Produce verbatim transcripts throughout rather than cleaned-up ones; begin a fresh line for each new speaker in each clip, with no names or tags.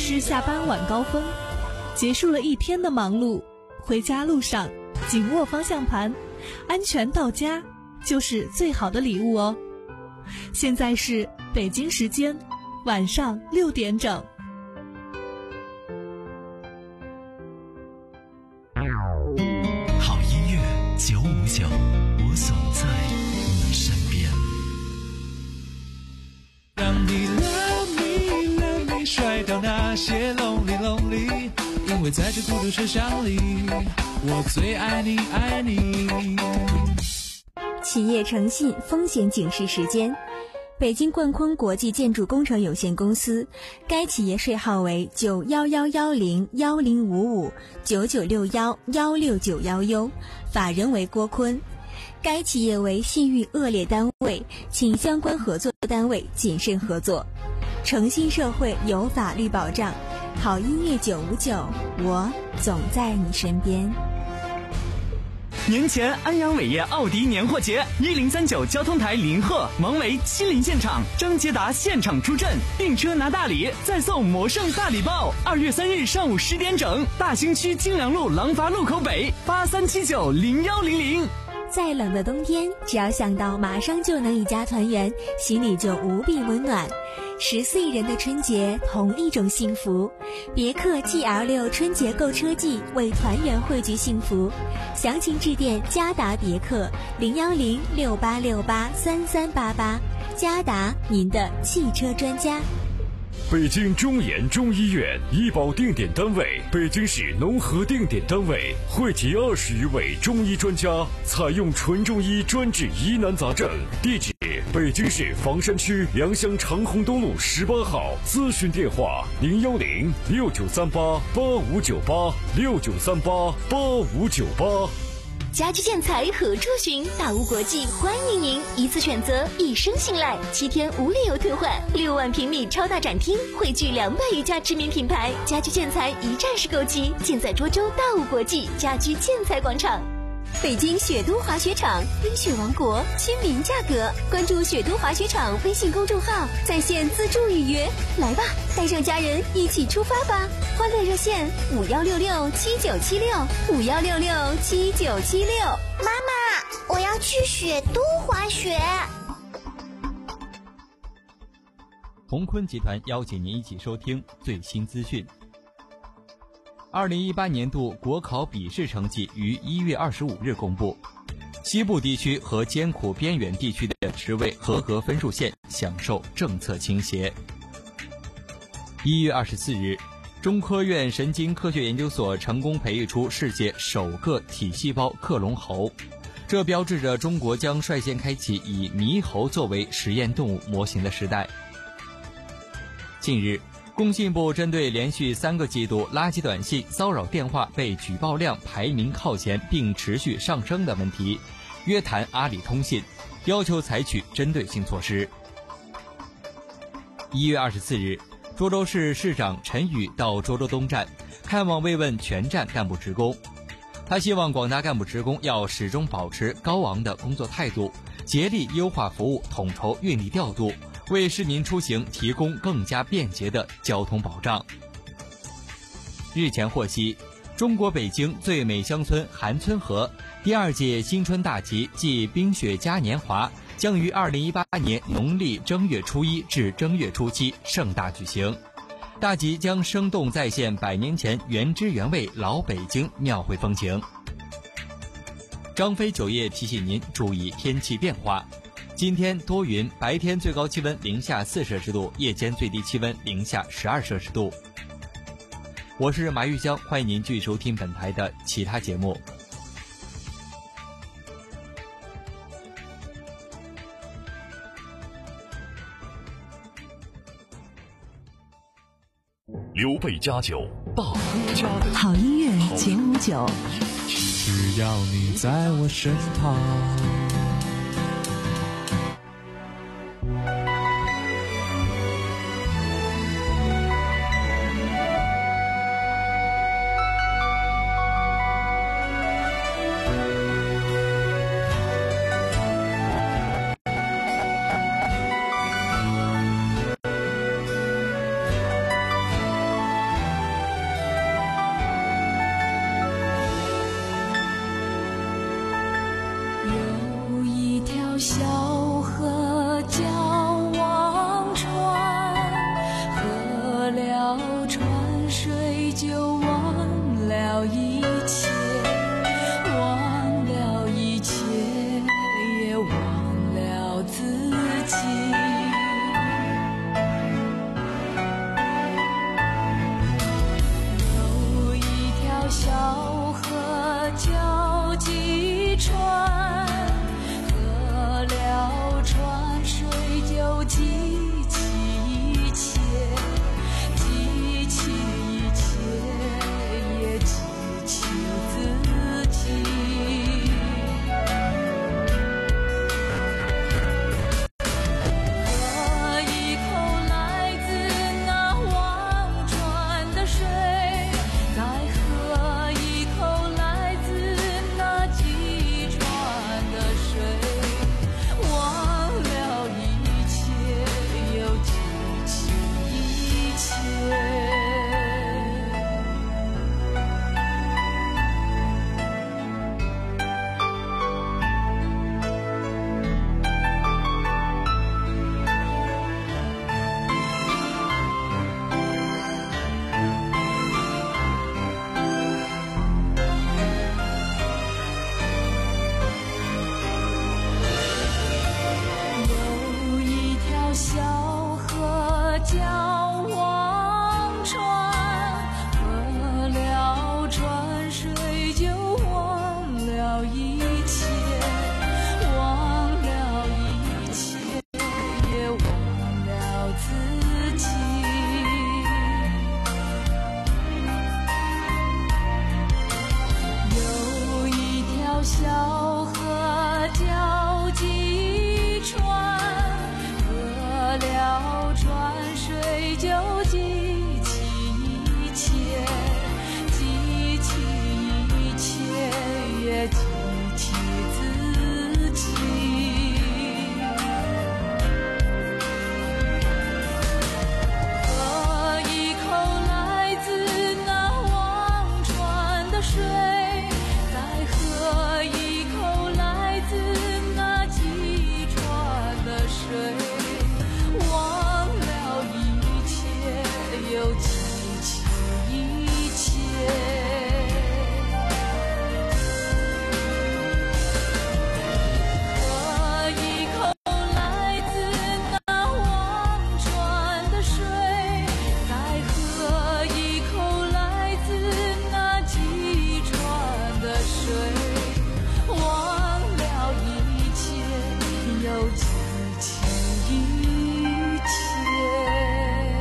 是下班晚高峰，结束了一天的忙碌，回家路上紧握方向盘，安全到家就是最好的礼物哦。现在是北京时间晚上六点整。
好音乐九五九，我总在你身边。
让你 love me love me 甩掉那些 lonely lonely， 因为在这孤独车厢里，我最爱你爱你。
企业诚信风险警示时间。北京冠坤国际建筑工程有限公司，该企业税号为九幺幺幺零幺零五五九九六幺幺六九幺 U， 法人为郭坤。该企业为信誉恶劣单位，请相关合作单位谨慎合作。诚信社会有法律保障，好音乐九五九，我总在你身边。
年前安阳伟业奥迪年货节，一零三九交通台临贺，王维亲临现场，张捷达现场出阵，订车拿大礼，再送魔圣大礼包。二月三日上午十点整，大兴区京良路廊坊路口北，八三七九零幺零零。
再冷的冬天，只要想到马上就能一家团圆，心里就无比温暖。十四亿人的春节，同一种幸福。别克 G L 六 春节购车季，为团圆汇聚幸福。详情致电嘉达别克零幺零六八六八三三八八，嘉达您的汽车专家。
北京中研中医院医保定点单位，北京市农合定点单位，汇集二十余位中医专家，采用纯中医专治疑难杂症。地址：北京市房山区良乡长虹东路十八号。咨询电话：零幺零六九三八八五九八六九三八八五九八。
家居建材何处寻？大屋国际欢迎您，一次选择，一生信赖，七天无理由退换。六万平米超大展厅，汇聚两百余家知名品牌，家居建材一站式购齐，建在涿州大屋国际家居建材广场。北京雪都滑雪场，冰雪王国，亲民价格。关注雪都滑雪场微信公众号，在线自助预约。来吧，带上家人一起出发吧！欢乐热线五幺六六七九七六五幺六六七九七六。
妈妈，我要去雪都滑雪。
鸿坤集团邀请您一起收听最新资讯。二零一八年度国考笔试成绩于一月二十五日公布，西部地区和艰苦边远地区的十位合格分数线享受政策倾斜。一月二十四日，中科院神经科学研究所成功培育出世界首个体细胞克隆猴，这标志着中国将率先开启以猕猴作为实验动物模型的时代。近日，工信部针对连续三个季度垃圾短信、骚扰电话被举报量排名靠前并持续上升的问题，约谈阿里通信，要求采取针对性措施。一月二十四日，涿州市市长陈宇到涿州东站看望慰问全站干部职工，他希望广大干部职工要始终保持高昂的工作态度，竭力优化服务，统筹运力调度，为市民出行提供更加便捷的交通保障。日前获悉，中国北京最美乡村韩村河第二届新春大集暨冰雪嘉年华将于二零一八年农历正月初一至正月初七盛大举行。大集将生动再现百年前原汁原味老北京庙会风情。张飞酒业提醒您注意天气变化。今天多云，白天最高气温零下四摄氏度，夜间最低气温零下十二摄氏度。我是马玉江，欢迎您继续收听本台的其他节目。
刘备家酒，大哥家的
好音乐九五九，
只要你在我身旁。
水就忘了一切，忘了一切，也忘了自己。有一条小河叫济川，河了川水就记起一切，记起一切，也记起自己。喝一口来自那忘川的水，再喝一口来自那济川的水，忘了一切，又记起一切。有一条小河叫忘川，喝了川水就忘了一切，忘了一切，也忘了自己。有一条小河叫济川，喝了川水就记起一切，记起一切，也记起自己。喝一口来自那忘川的水，再喝一口来自那济川的水，忘了一切，又记起一切。喝一口来自那忘川的水，再喝一口来自那济川的水，忘了一切，又记起一切。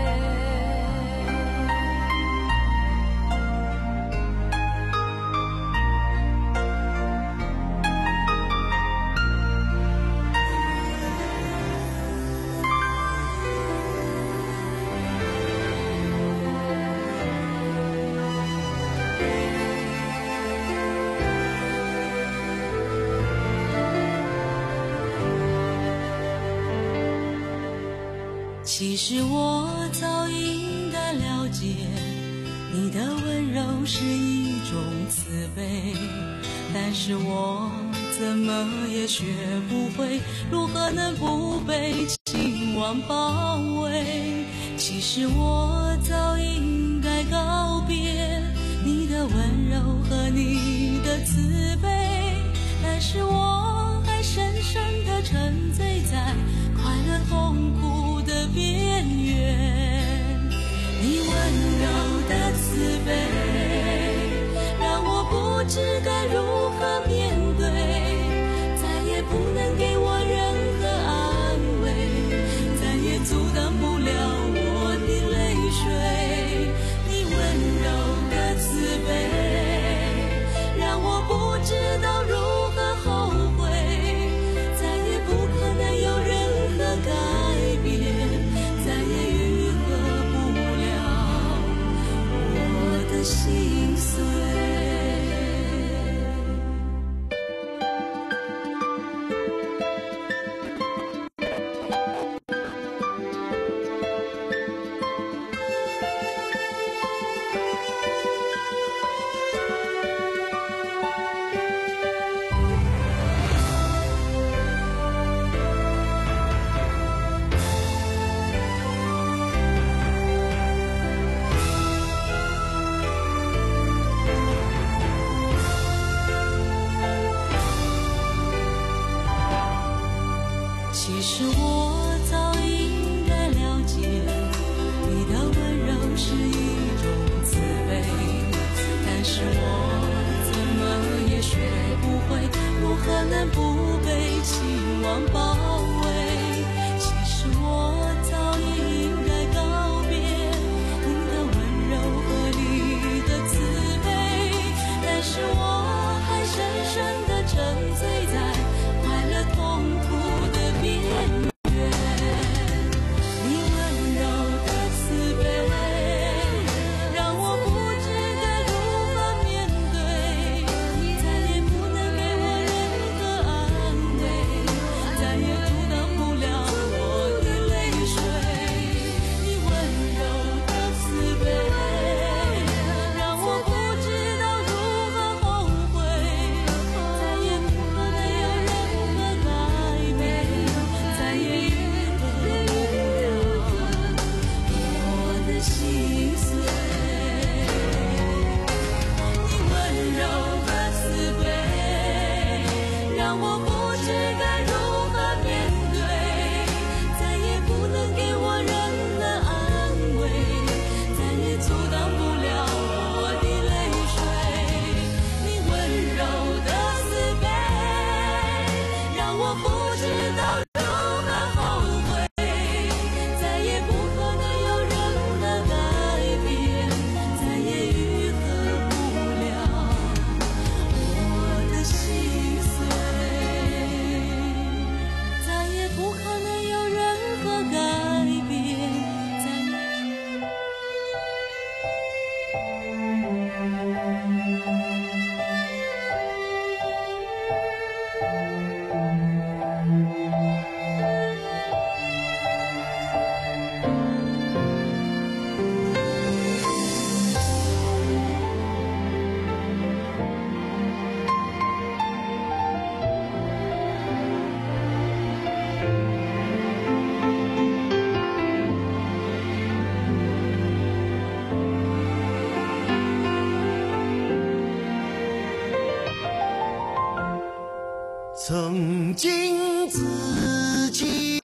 其实我早应该了解，你的温柔是一种慈悲，但是我怎么也学不会，如何能不被情网包围。其实我早应该告别你的温柔和你的慈悲，但是我还深深地沉醉在快乐痛苦的边缘。你温柔的慈悲让我不知该如何面对，再也不能给我任何安慰，再也阻挡不了我的泪水。
曾经自己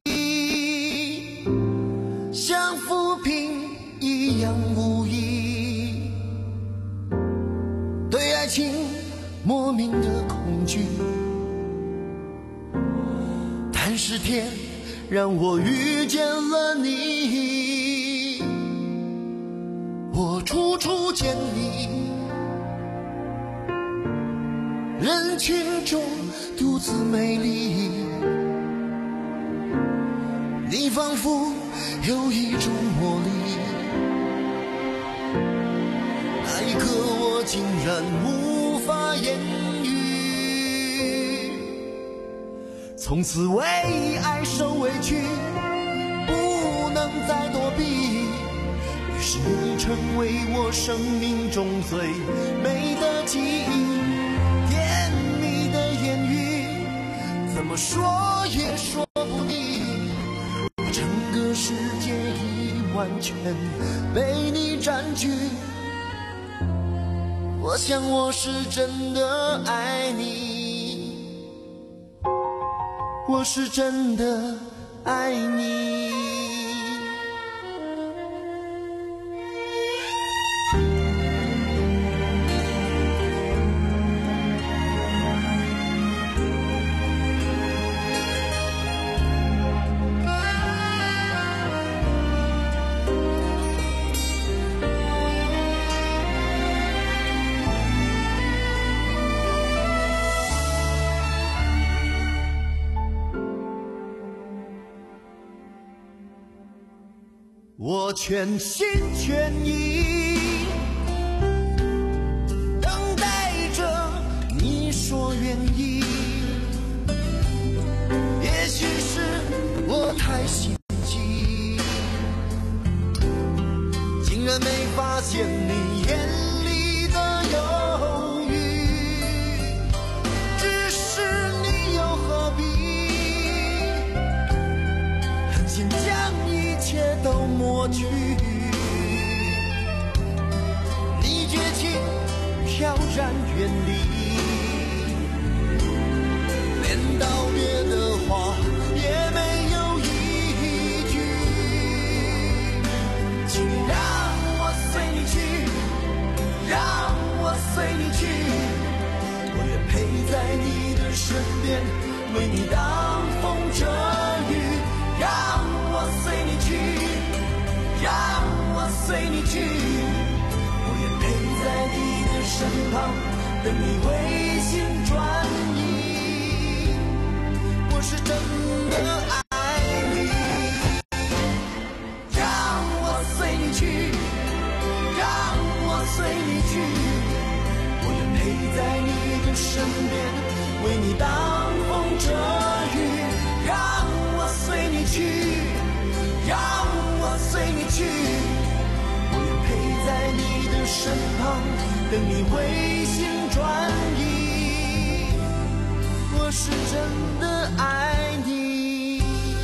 像浮萍一样无依，对爱情莫名的恐惧，但是天让我遇见了你，我处处见你，人群中独自美丽，你仿佛有一种魔力，那一刻我竟然无法言语，从此为爱受委屈，不能再躲避，于是你成为我生命中最美的记忆，甜蜜的言语怎么说也说不腻，整个世界已完全被你占据，我想我是真的爱你，我是真的爱你。我全心全意等待着你说愿意，也许是我太心急，竟然没发现你眼里的犹豫，只是你又何必狠心将一切都抹去，你绝情飘然远离，连道别的话也没有一句，请让我随你去，让我随你去，我愿陪在你的身边，为你挡风遮雨，让我随你去，让我随你去，我愿陪在你的身旁，等你回心转意，我是真的爱你，让我随你去，让我随你去，我愿陪在你的身边，为你挡风遮雨，让我随你去，让我随你去，我愿陪在你的身旁，等你回心转意，我是真的爱你，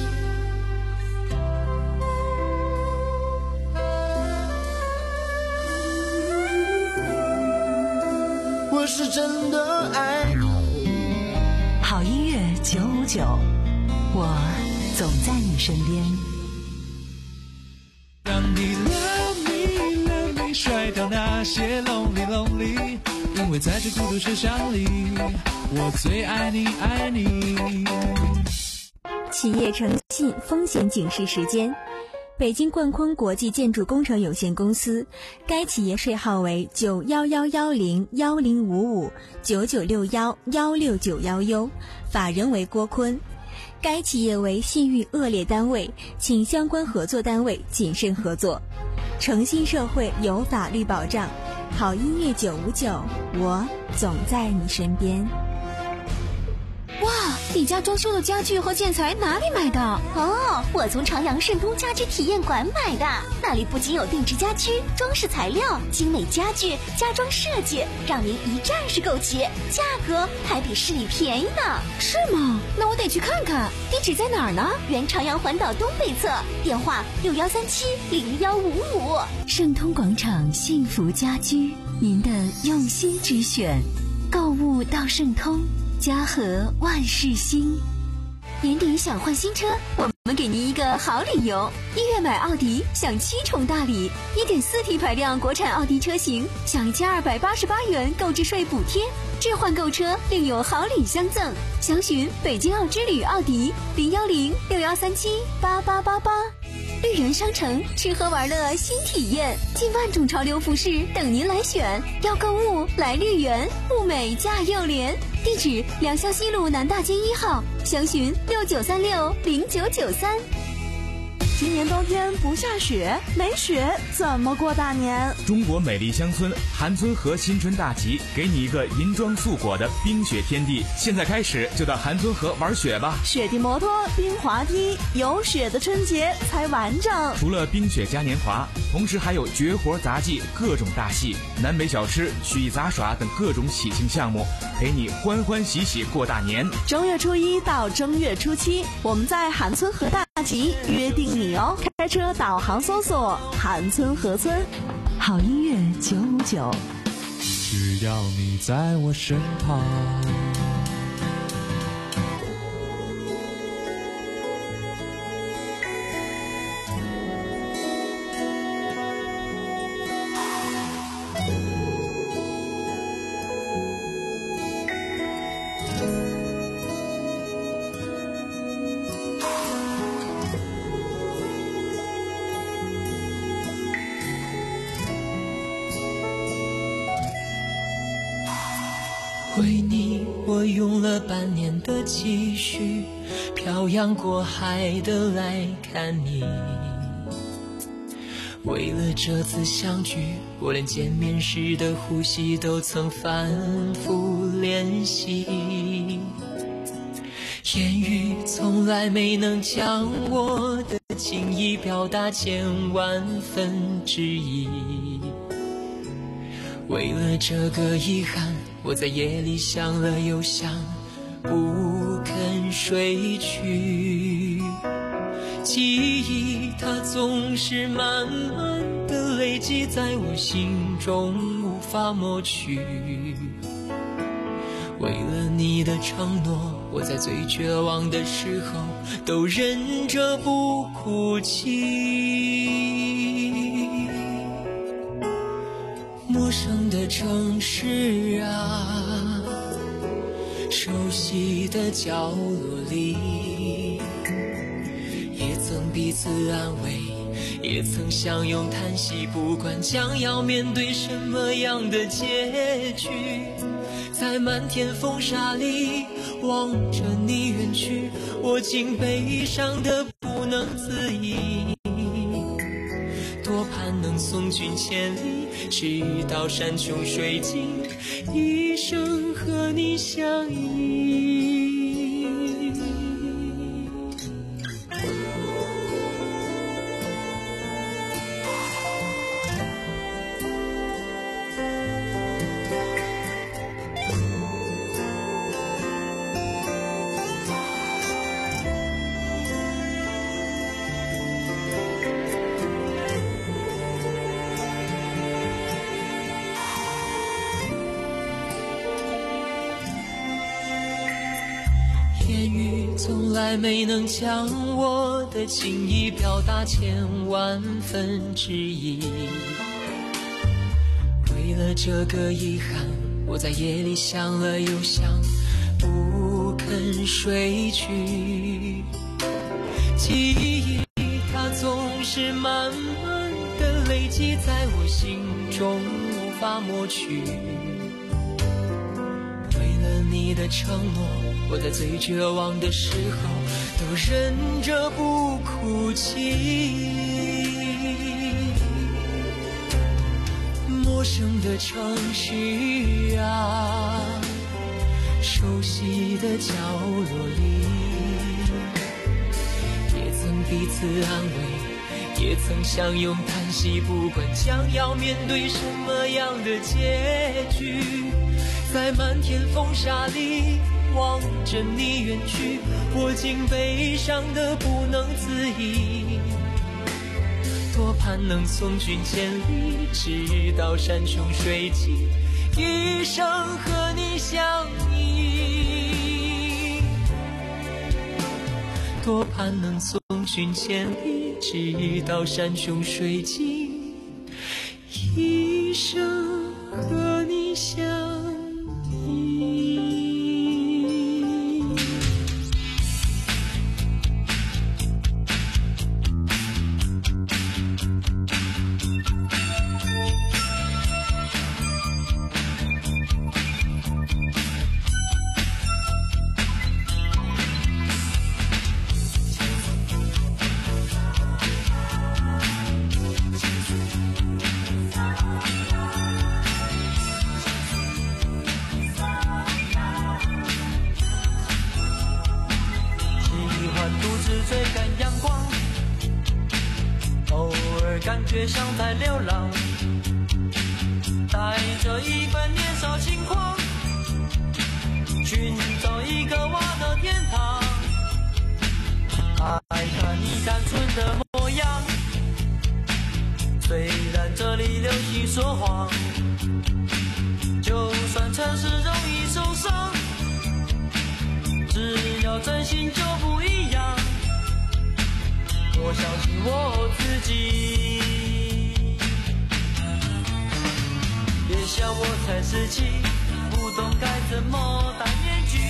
我是真的爱你。
好音乐九五九，我总在你身边。
让你 love me love me 甩掉那些 lonely lonely， 因为在这孤独车厢里，我最爱你爱你。
企业诚信风险警示时间。北京冠坤国际建筑工程有限公司，该企业税号为九幺幺幺零幺零五五九九六幺幺六九幺 U， 法人为郭坤。该企业为信誉恶劣单位，请相关合作单位谨慎合作。诚信社会有法律保障，好音乐九五九，我总在你身边。
哇，你家装修的家具和建材哪里买的？
哦，我从长阳盛通家居体验馆买的，那里不仅有定制家居、装饰材料、精美家具、家装设计，让您一站式购齐，价格还比市里便宜呢。
是吗？那我得去看看。地址在哪儿呢？
原长阳环岛东北侧，电话六幺三七零幺五五。
盛通广场幸福家居，您的用心之选，购物到盛通，
家和万事兴。年底想换新车，我们给您一个好理由。一月买奥迪享七重大礼， 一点四 T 排量国产奥迪车型享一千二百八十八元购置税补贴，置换购车另有好礼相赠。详询北京奥之旅奥迪零幺零六幺三七八八八八。绿园商城，吃喝玩乐新体验，近万种潮流服饰等您来选。要购物来绿园，物美价又廉。地址：良乡西路南大街一号，详询六九三六零九九三。
今年冬天不下雪，没雪怎么过大年？
中国美丽乡村韩村河新春大集，给你一个银装素裹的冰雪天地。现在开始就到韩村河玩雪吧！
雪地摩托、冰滑梯，有雪的春节才完整。
除了冰雪嘉年华，同时还有绝活杂技、各种大戏、南北小吃、曲艺杂耍等各种喜庆项目，陪你欢欢喜喜过大年。
正月初一到正月初七，我们在韩村河大集约定你哦！开车导航搜索韩村河村。
好音乐九五九，
只要你在我身旁。
为你我用了半年的积蓄，漂洋过海的来看你。为了这次相聚，我连见面时的呼吸都曾反复练习。言语从来没能将我的情意表达千万分之一。为了这个遗憾，我在夜里想了又想，不肯睡去。记忆它总是慢慢的累积在我心中，无法抹去。为了你的承诺，我在最绝望的时候都忍着不哭泣。陌生的城市啊，熟悉的角落里，也曾彼此安慰，也曾相拥叹息，不管将要面对什么样的结局，在漫天风沙里望着你远去，我竟悲伤得不能自已。多盼能送君千里，直到山穷水尽，一生和你相依。言语从来没能将我的情意表达千万分之一。为了这个遗憾，我在夜里想了又想，不肯睡去。记忆它总是慢慢的累积在我心中，无法抹去。为了你的承诺，我在最绝望的时候都忍着不哭泣。陌生的城市啊，熟悉的角落里，也曾彼此安慰，也曾相拥叹息，不管将要面对什么样的结局，在漫天风沙里望着你远去，我竟悲伤得不能自已。多盼能送君千里，直到山穷水尽，一生和你相依。
多盼能送寻千里，直到山穷水尽，一生和你相依。感觉像在流浪，带着一份年少轻狂，寻找一个我的天堂。爱看你单纯的模样，虽然这里流行说谎，就算城市容易受伤，只要真心就不一样。我相信我自己，别笑我才十七，不懂该怎么戴面具。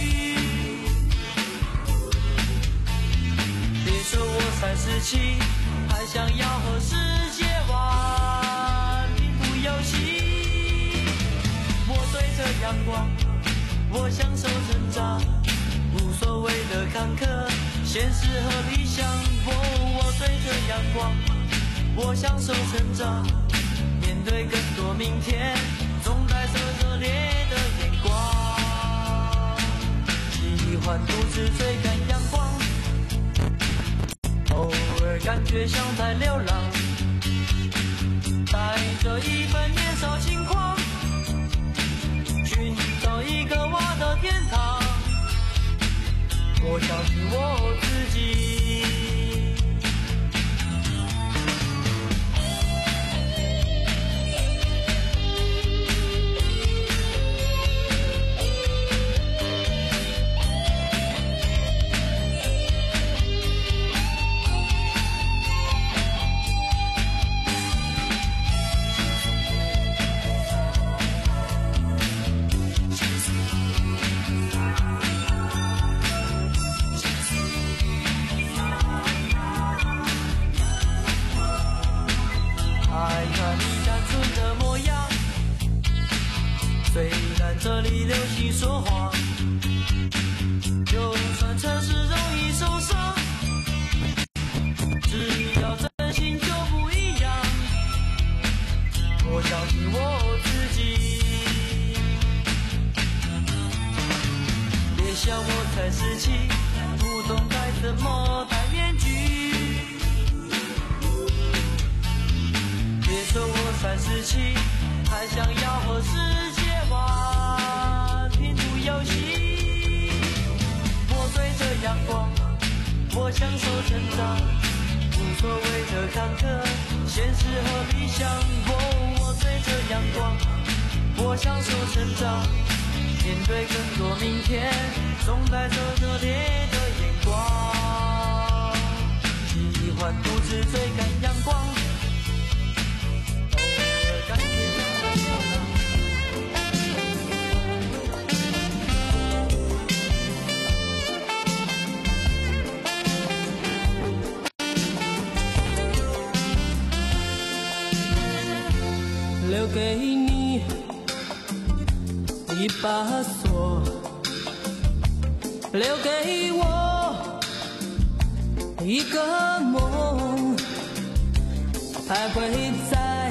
别说我才十七，还想要和世界玩拼图游戏。我对着阳光，我享受成长，无所谓的坎坷，现实和理想。我对着阳光，我享受成长，面对更多明天，总带着热烈的眼光。喜欢独自追赶阳光，偶尔感觉像在流浪，带着一份年少轻狂，寻找一个我的天堂。我相信我自己。虽然这里流行说谎，就算城市容易受伤，只要真心就不一样。我相信我自己，别笑我才十七，不懂该怎么戴面具。别说我才十七，还想要和世界玩拼图游戏。我对着阳光，我享受成长，无所谓的坎坷，现实和理想。哦，我对着阳光，我享受成长，面对更多明天，总带着热烈的眼光。喜欢独自追赶阳光， 留给你一把锁，留给我一个梦，徘徊在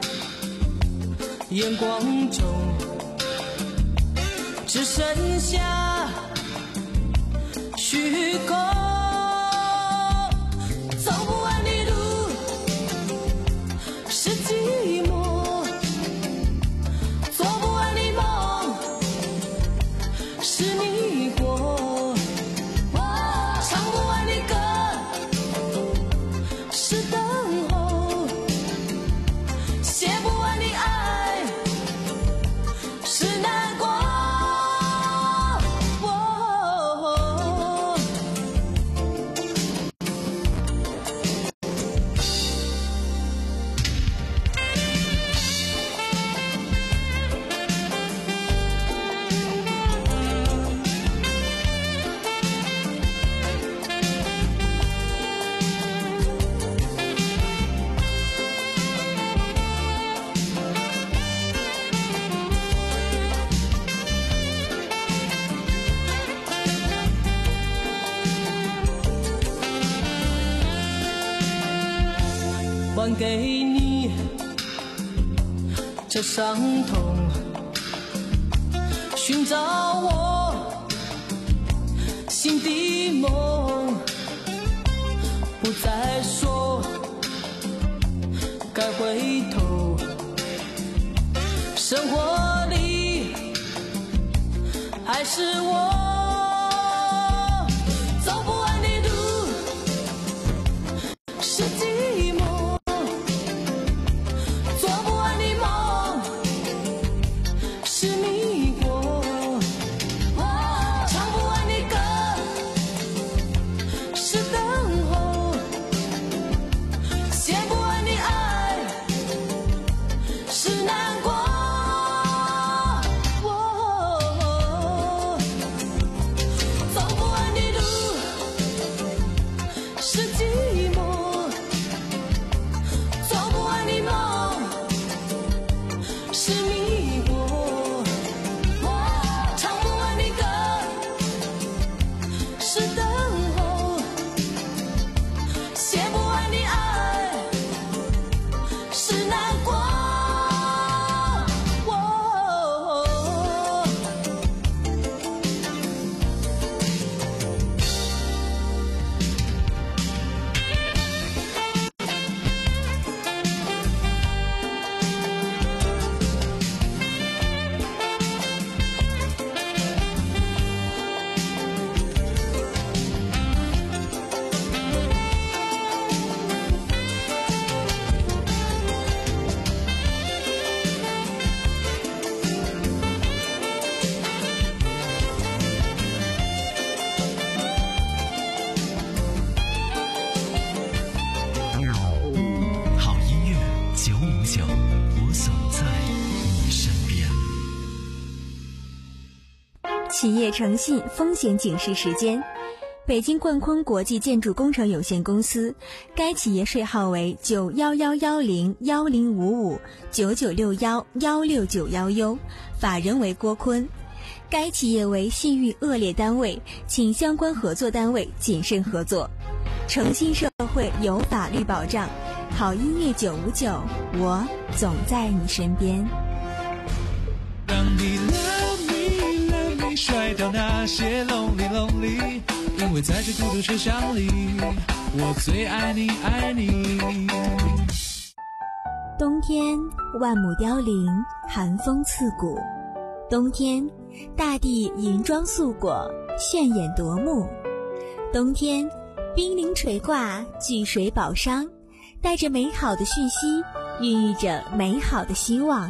眼光中，只剩下虚空。走不完的路是寂寞，做不完的梦是你过，唱不完的歌是等候，写不完的爱是难过。哦， 这伤痛，寻找我心的梦，不再说该回头，生活里还是我走不完的路，是寂寞，做不完的梦，是迷惑，唱不完的歌，是等候，写不完的爱，是难过。
企业诚信风险警示时间：北京冠坤国际建筑工程有限公司，该企业税号为九幺幺幺零幺零五五九九六幺幺六九幺 U， 法人为郭坤。该企业为信誉恶劣单位，请相关合作单位谨慎合作。诚信社会有法律保障，好音乐九五九，我总在你身边。
让你 love me love me 甩掉那些 lonely lonely， 因为在这孤独车厢里，我最爱你爱你。
冬天万亩凋零，寒风刺骨。冬天大地银装素裹，炫眼夺目。冬天冰凌垂挂，聚水宝商，带着美好的讯息，孕育着美好的希望。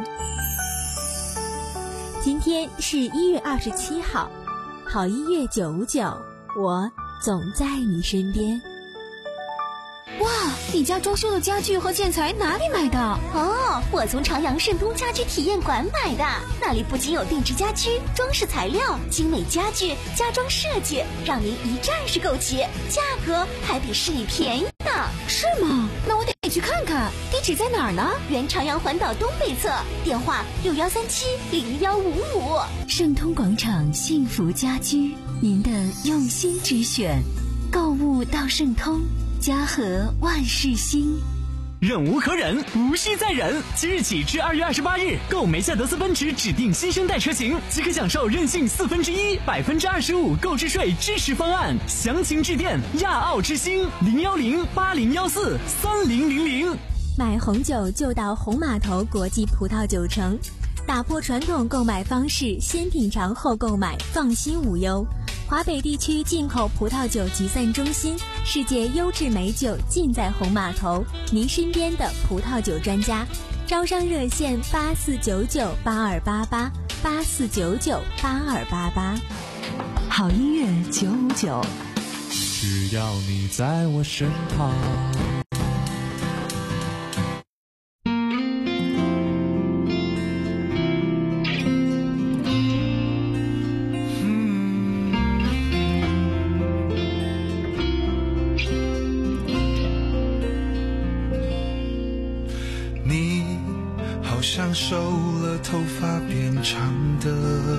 今天是一月二十七号，好音乐九五九，我总在你身边。
哇，你家装修的家具和建材哪里买的？
哦，我从长阳盛通家居体验馆买的，那里不仅有定制家居、装饰材料、精美家具、家装设计，让您一站式购齐，价格还比市里便宜呢。
是吗？那我得去看看，地址在哪儿呢？
原长阳环岛东北侧，电话六幺三七零幺五五。
盛通广场幸福家居，您的用心之选，购物到盛通。家和万事兴，
忍无可忍，无需再忍。即日起至二月二十八日，购梅赛德斯奔驰指定新生代车型，即可享受任性四分之一、百分之二十五购置税支持方案。详情致电亚奥之星零幺零八零幺四三零零零。
买红酒就到红码头国际葡萄酒城，打破传统购买方式，先品尝后购买，放心无忧。华北地区进口葡萄酒集散中心，世界优质美酒尽在红码头，您身边的葡萄酒专家。招商热线八四九九八二八八八四九九八二八八。
好音乐九五九，
只要你在我身旁。
像瘦了，头发变长的，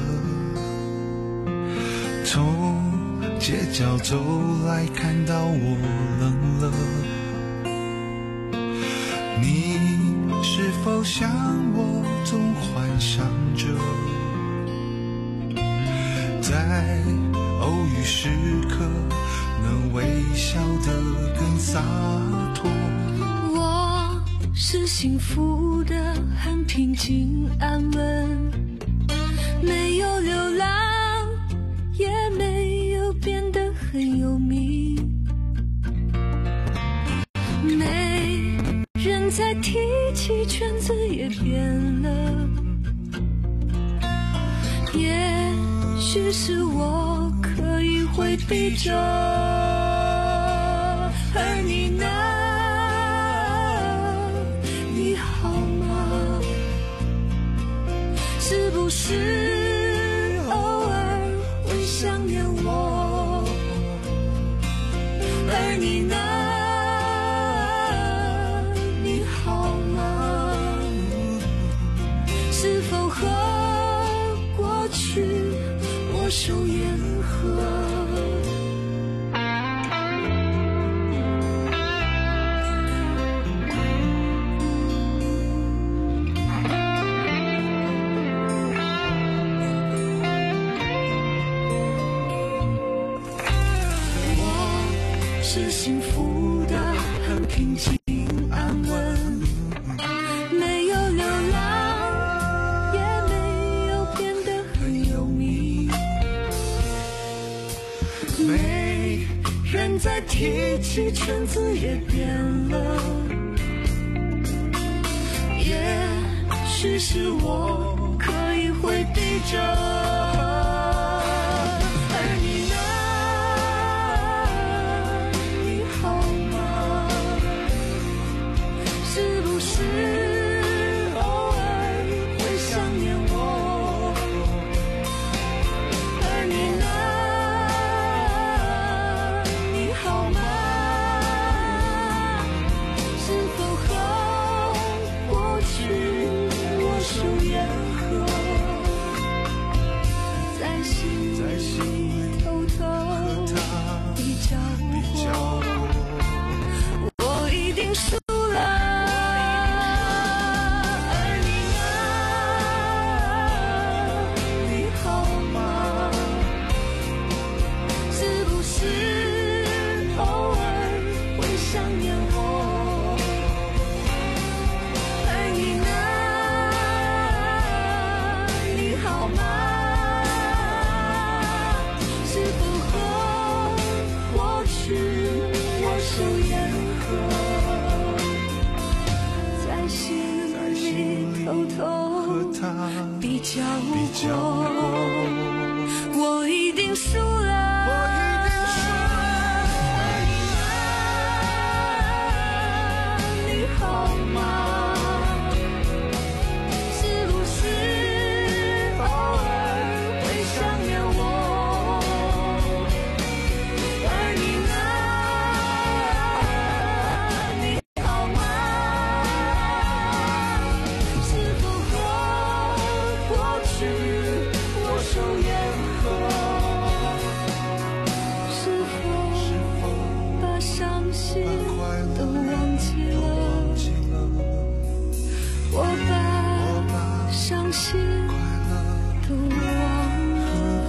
从街角走来，看到我冷了。你是否像我，总
在偶遇时刻能微笑得更洒脱。
我是幸福的，很平静安稳，没有流浪，也没有变得很有名。没人再提起，圈子也变了，也许是我刻意回避着。而你呢？你好吗？是不是偶尔会想念我？而你呢？你好吗？是否和过去握手言和？是幸福的，很平静安稳，没有流浪，也没有变得很有名。没人再提起，圈子也变了，也许是我刻意回避着。比较过，我一定输了，我一定输了。而你呢？你好吗？是不是偶尔会想念我？而你呢？你好吗？是否和过去握手言和？是否把伤心都忘记了？我把伤心都忘了。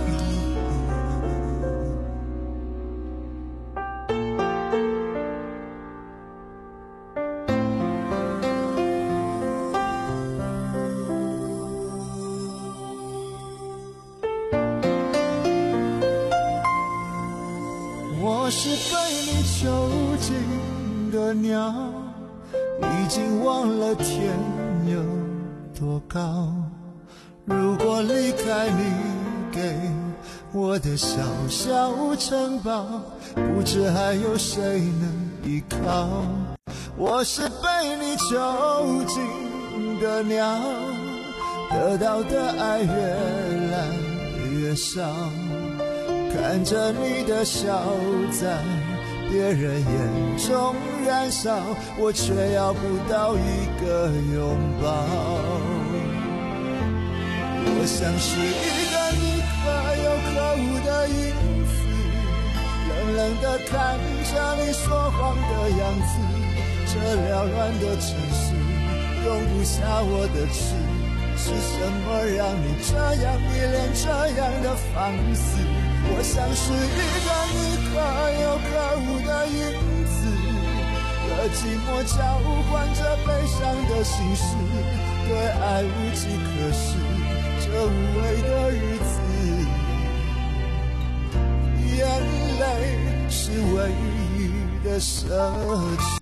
我是被你囚禁的鸟，已经忘了天有多高。如果离开你给我的小小城堡，不知还有谁能依靠。我是被你囚禁的鸟，得到的爱越来越少，看着你的笑在别人眼中燃烧，我却要不到一个拥抱。我像是一个你可有可无的影子，冷冷地看着你说谎的样子。这缭乱的城市容不下我的痴， 是什么让你这样迷恋这样的放肆？我像是一个你可有可无的影子，和寂寞交换着悲伤的心事，对爱无计可施，这无味的日子，眼泪是唯一的奢侈。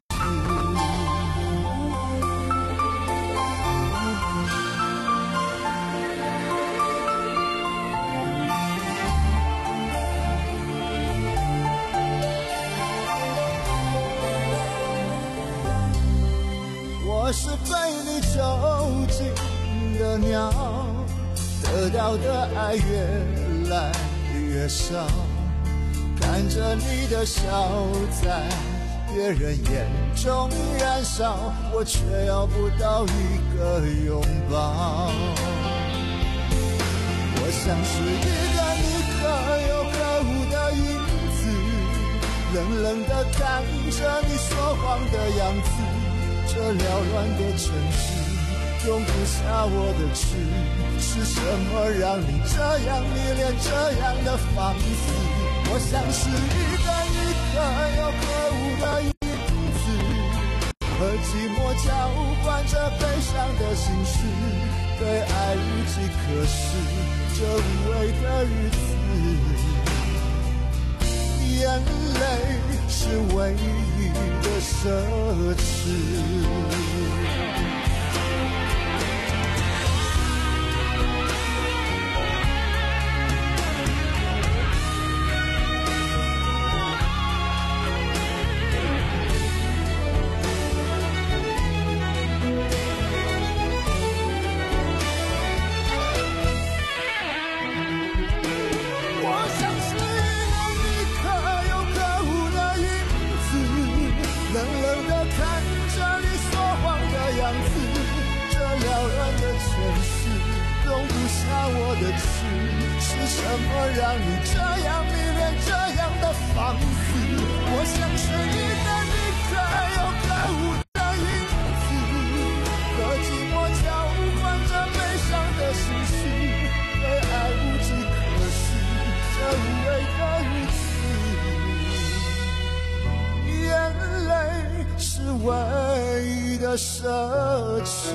我是被你囚禁的鸟，得到的爱越来越少，看着你的笑在别人眼中燃烧，我却要不到一个拥抱。我像是一个你可有可无的影子，冷冷地看着你说谎的样子，这缭乱的城市容不下我的痴，是什么让你这样迷恋这样的放肆？我像是一个你可有可无的影子，和寂寞交换着悲伤的心事，对爱无计可施，这无味的日子，眼泪是唯一的奢侈。是什么让你这样迷恋这样的放肆？我像是一个你可有可无的影子，和寂寞交换着悲伤的心事，对爱无计可施，这无味的日子，眼泪是唯一的奢侈。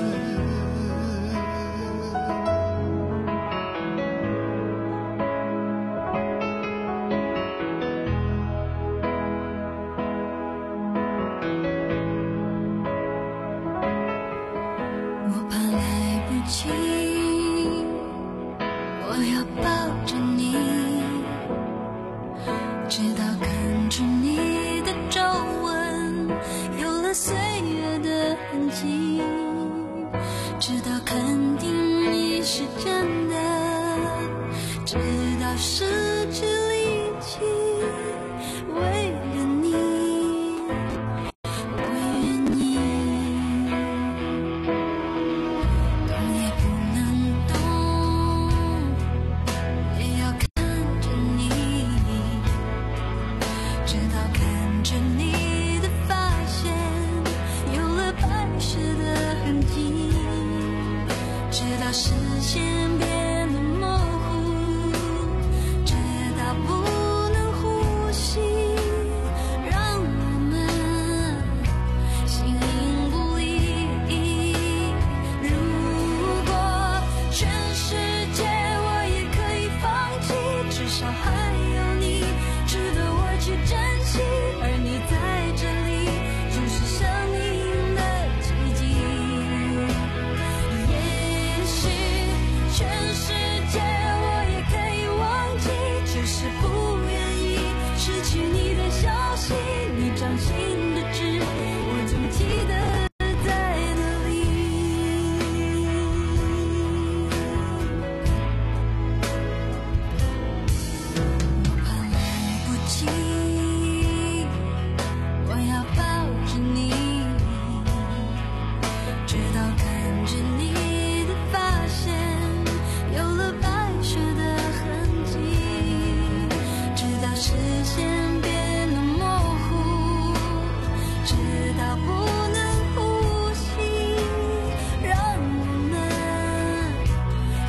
全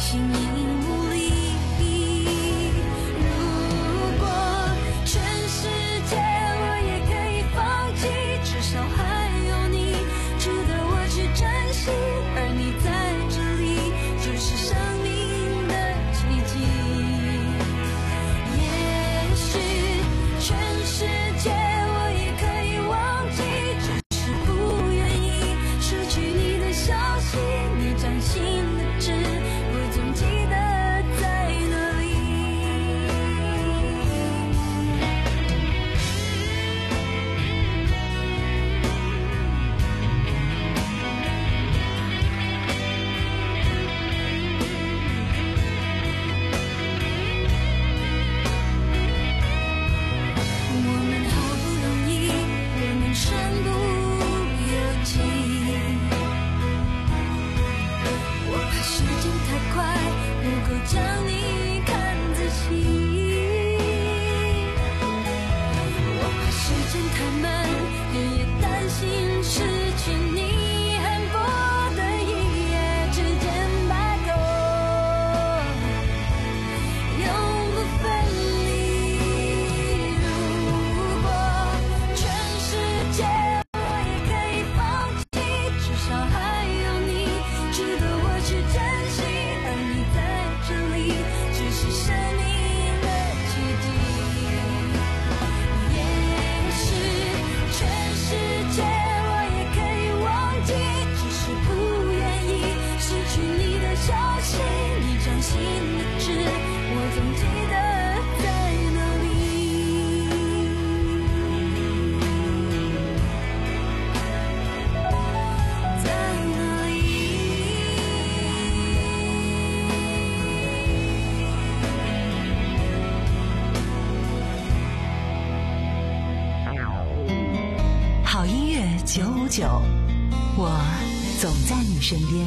形影无力。如果全世界我也可以放弃，至少还有你值得我去珍惜，而你在这里就是生命的奇迹。也许全世界我也可以忘记，只是不愿意失去你的消息，你掌心的痣我总记得在哪里。我们好不容易我们身不由己，我怕时间太快不够将你看仔细，我怕时间太慢日夜担心失去你，恨不得一夜之间白头永不分离。如果全世界我也可以放弃，至少还有你值得我去珍惜，而你在这里只是生命的奇迹。也许全世界我也可以忘记，只是不愿意失去你的消息，你掌心的痣我总记得在哪里。在哪里？
好音乐九五九，我总在你身边。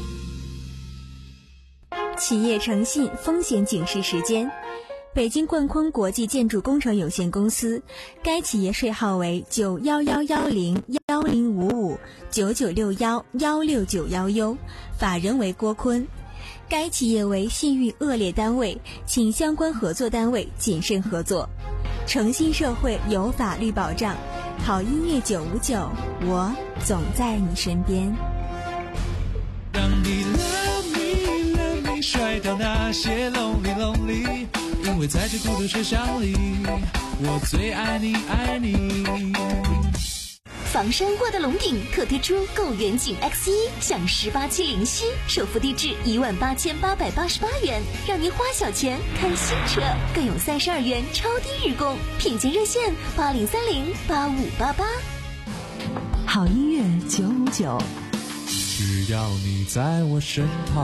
企业诚信风险警示时间。北京冠坤国际建筑工程有限公司，该企业税号为九幺幺幺零幺零五五九九六幺幺六九幺 U， 法人为郭坤。该企业为信誉恶劣单位，请相关合作单位谨慎合作。诚信社会有法律保障，好音乐九五九，我总在你身边。
让你 love me love me 甩掉那些 lonely lonely， 因为在这孤独车厢里，我最爱你爱你。
房山挂的龙顶特推出购远景 X 一 享十八期零息，首付低至一万八千八百八十八元，让您花小钱看新车，更有三十二元超低日供，品鉴热线八零三零八五八八。
好音乐九五九，
只要你在我身旁。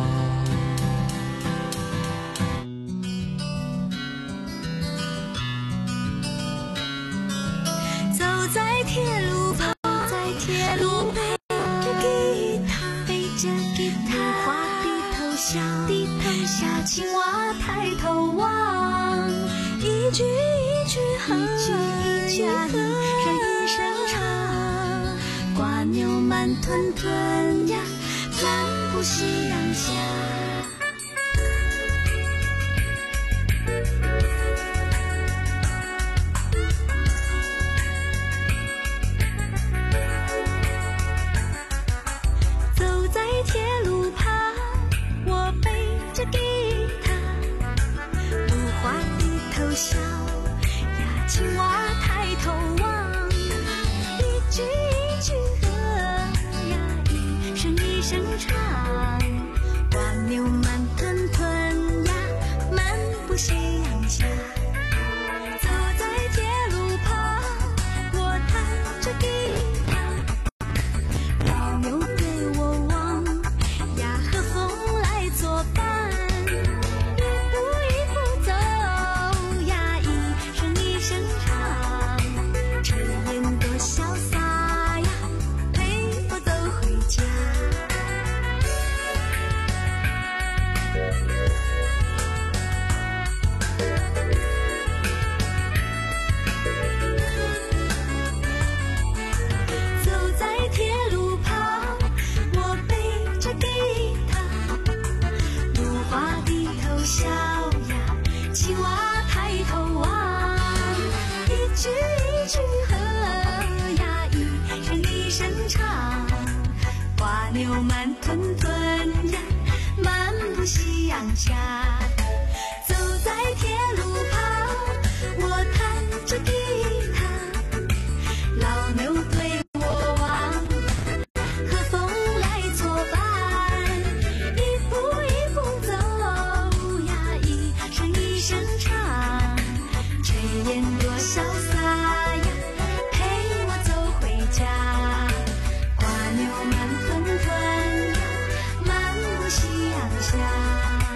走在铁路旁，在铁路背着吉他，背着吉他，花低头笑，低头笑，青蛙抬头望，一句一句和，一句一句和，人一声唱，瓜牛慢吞吞呀，漫步夕阳下。铁路旁，我背着吉他，芦花低头笑呀，青蛙抬头望，一句一句和呀，一声一声唱，瓜牛慢吞吞呀，漫步夕阳下。走在铁路旁，我弹着吉他，老牛对我望。和风来作伴，一步一步走呀，一声一声唱。
夕阳下，走在铁路旁，我弹着吉他，老牛对我望，和风来作伴，一步一步走呀，一声一声唱，炊烟多潇洒呀，陪我走回家，瓜牛慢吞吞呀，漫步夕阳下。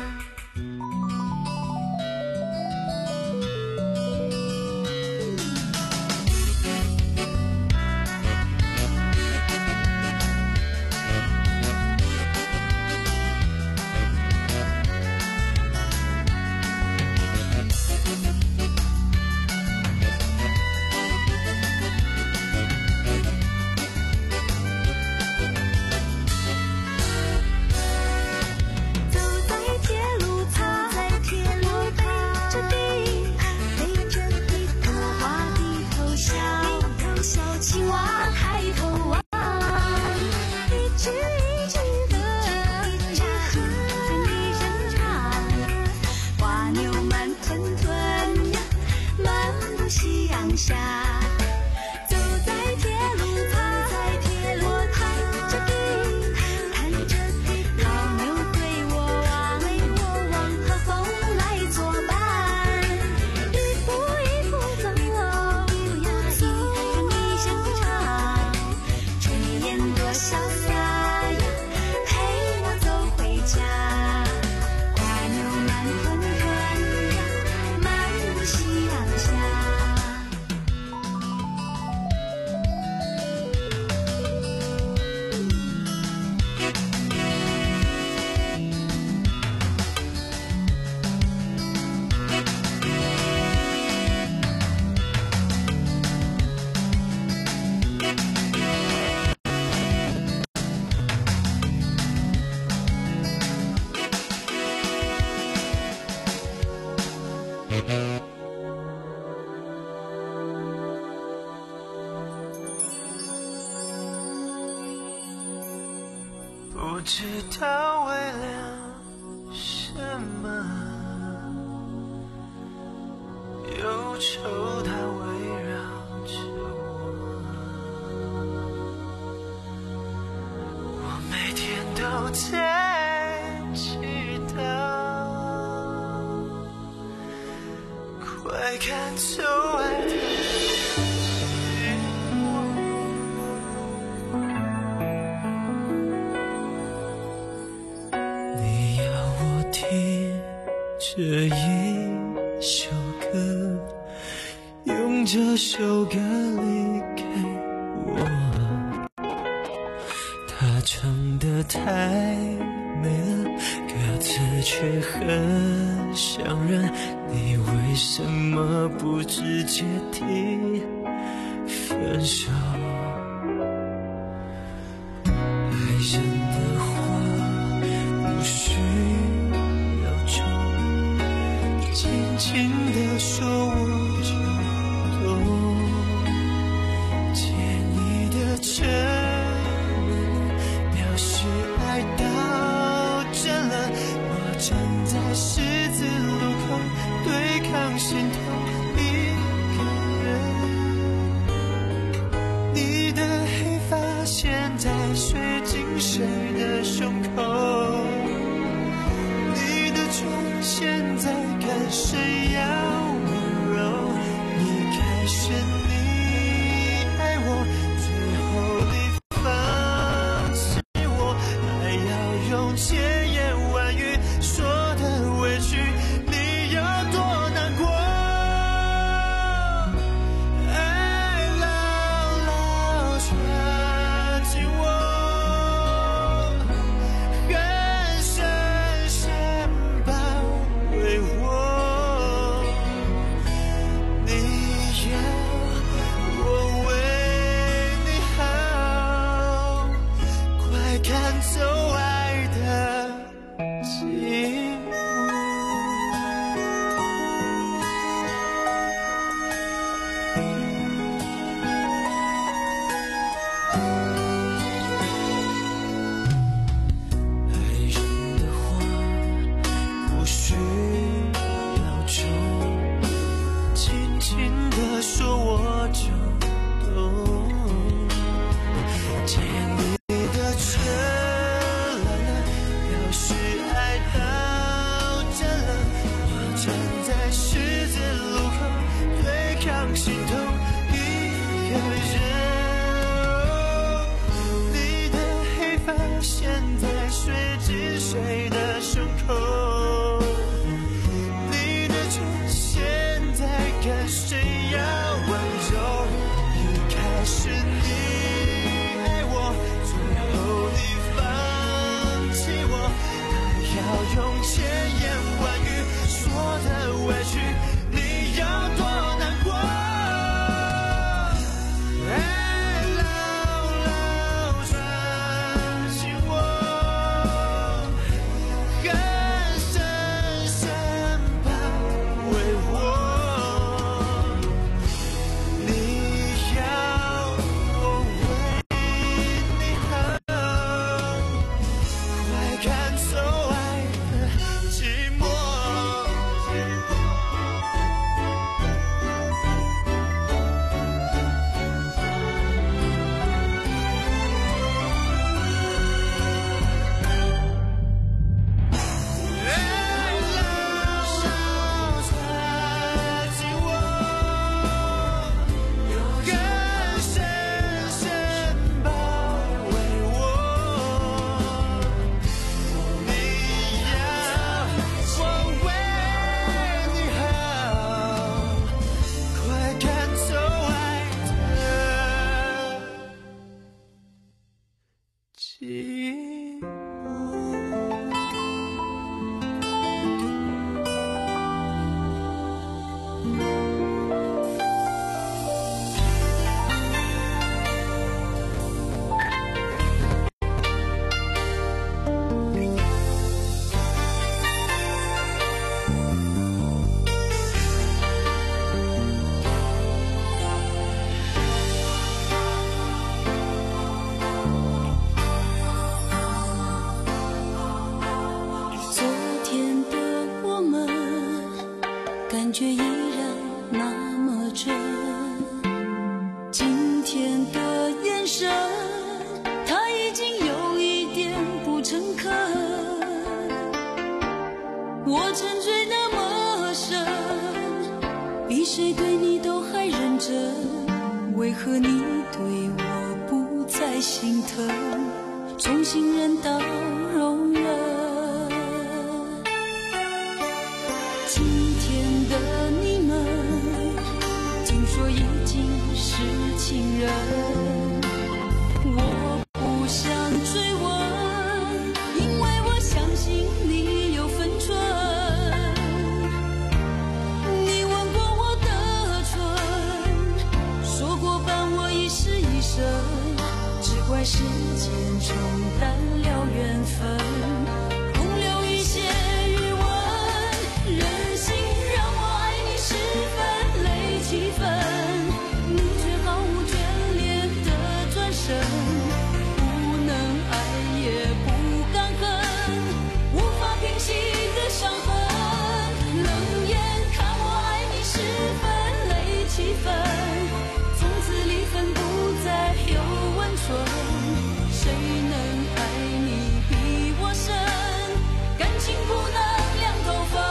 不知道为了什么，忧愁它围绕着我，我每天都在祈祷，快看走爱的这一首歌，用这首歌离开我。他唱得太美了，歌词却很伤人。你为什么不直接提分手？爱人的话不需要说，轻轻地说我就懂，借你的承认表示爱到真了。我站在十字路口对抗心痛一个人，你的黑发现在睡进谁的胸口，你的钟现在看谁要温柔，你开始你爱我，最后你放弃我，还要用千言万语说的委屈，你有多难过？爱牢牢抓紧我，很深深包围我，你要我为你好，快赶走爱的寂寞。爱人的话
感觉依然那么真。今天的眼神，它已经有一点不诚恳。我沉醉那么深，比谁对你都还认真。为何你对我不再心疼？重新人到容忍。今天的你们，听说已经是情人。我不想追问，因为我相信你有分寸。你吻过我的唇，说过伴我一世一生，只怪时间冲淡了缘分，空留一些余温。任性让我爱你十分累七分，你却毫无眷恋的转身，不能爱也不敢恨，无法平息的伤痕。冷眼看我爱你十分累七分，从此离分不再有温存。谁能爱你比我深？感情不能两头分。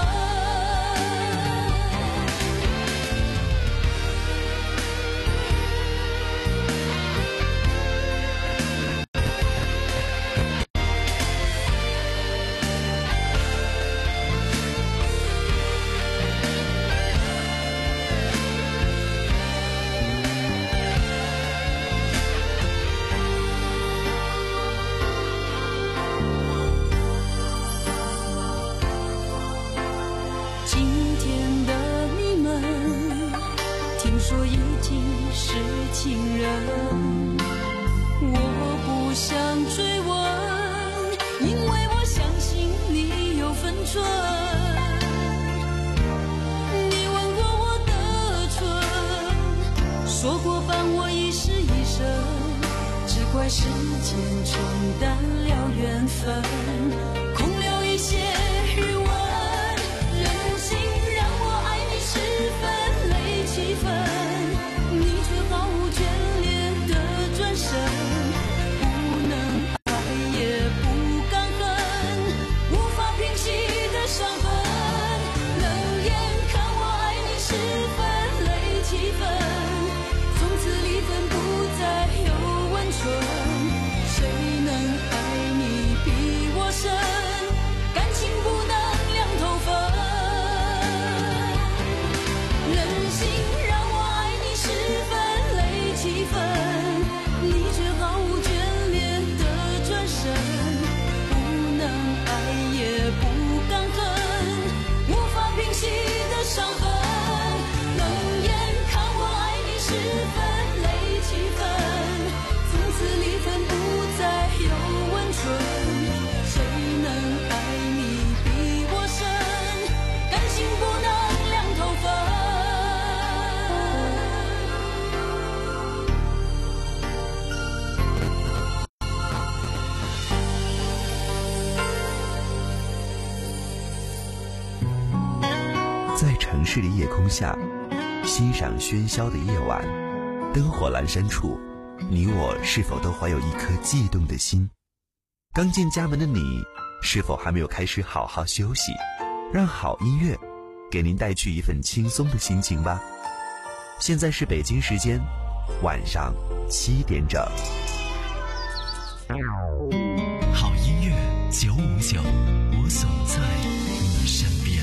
今天的你们，听说已经是情人。我不想追问，因为我相信你有分寸。你吻过我的唇，说过伴我一世一生，只怪时间冲淡了缘分，空留一些余温。让我爱你十分累七分，你却毫无眷恋的转身，不能爱也不敢恨，无法平息的伤痕。冷眼看我爱你十分累七分，从此离分不再有温存。谁能爱你比我深？感情不能两头分。七分，你却毫无眷恋的转身，不能爱也不敢恨，无法平息的伤痕。冷眼看我爱你十分累七分，从此离分不再有温存。谁能爱你比我深？感情不能两头分。
在城市的夜空下，欣赏喧嚣的夜晚，灯火阑珊处，你我是否都怀有一颗悸动的心？刚进家门的你，是否还没有开始好好休息？让好音乐给您带去一份轻松的心情吧。现在是北京时间晚上七点整。
好音乐九五九，我总在你身边。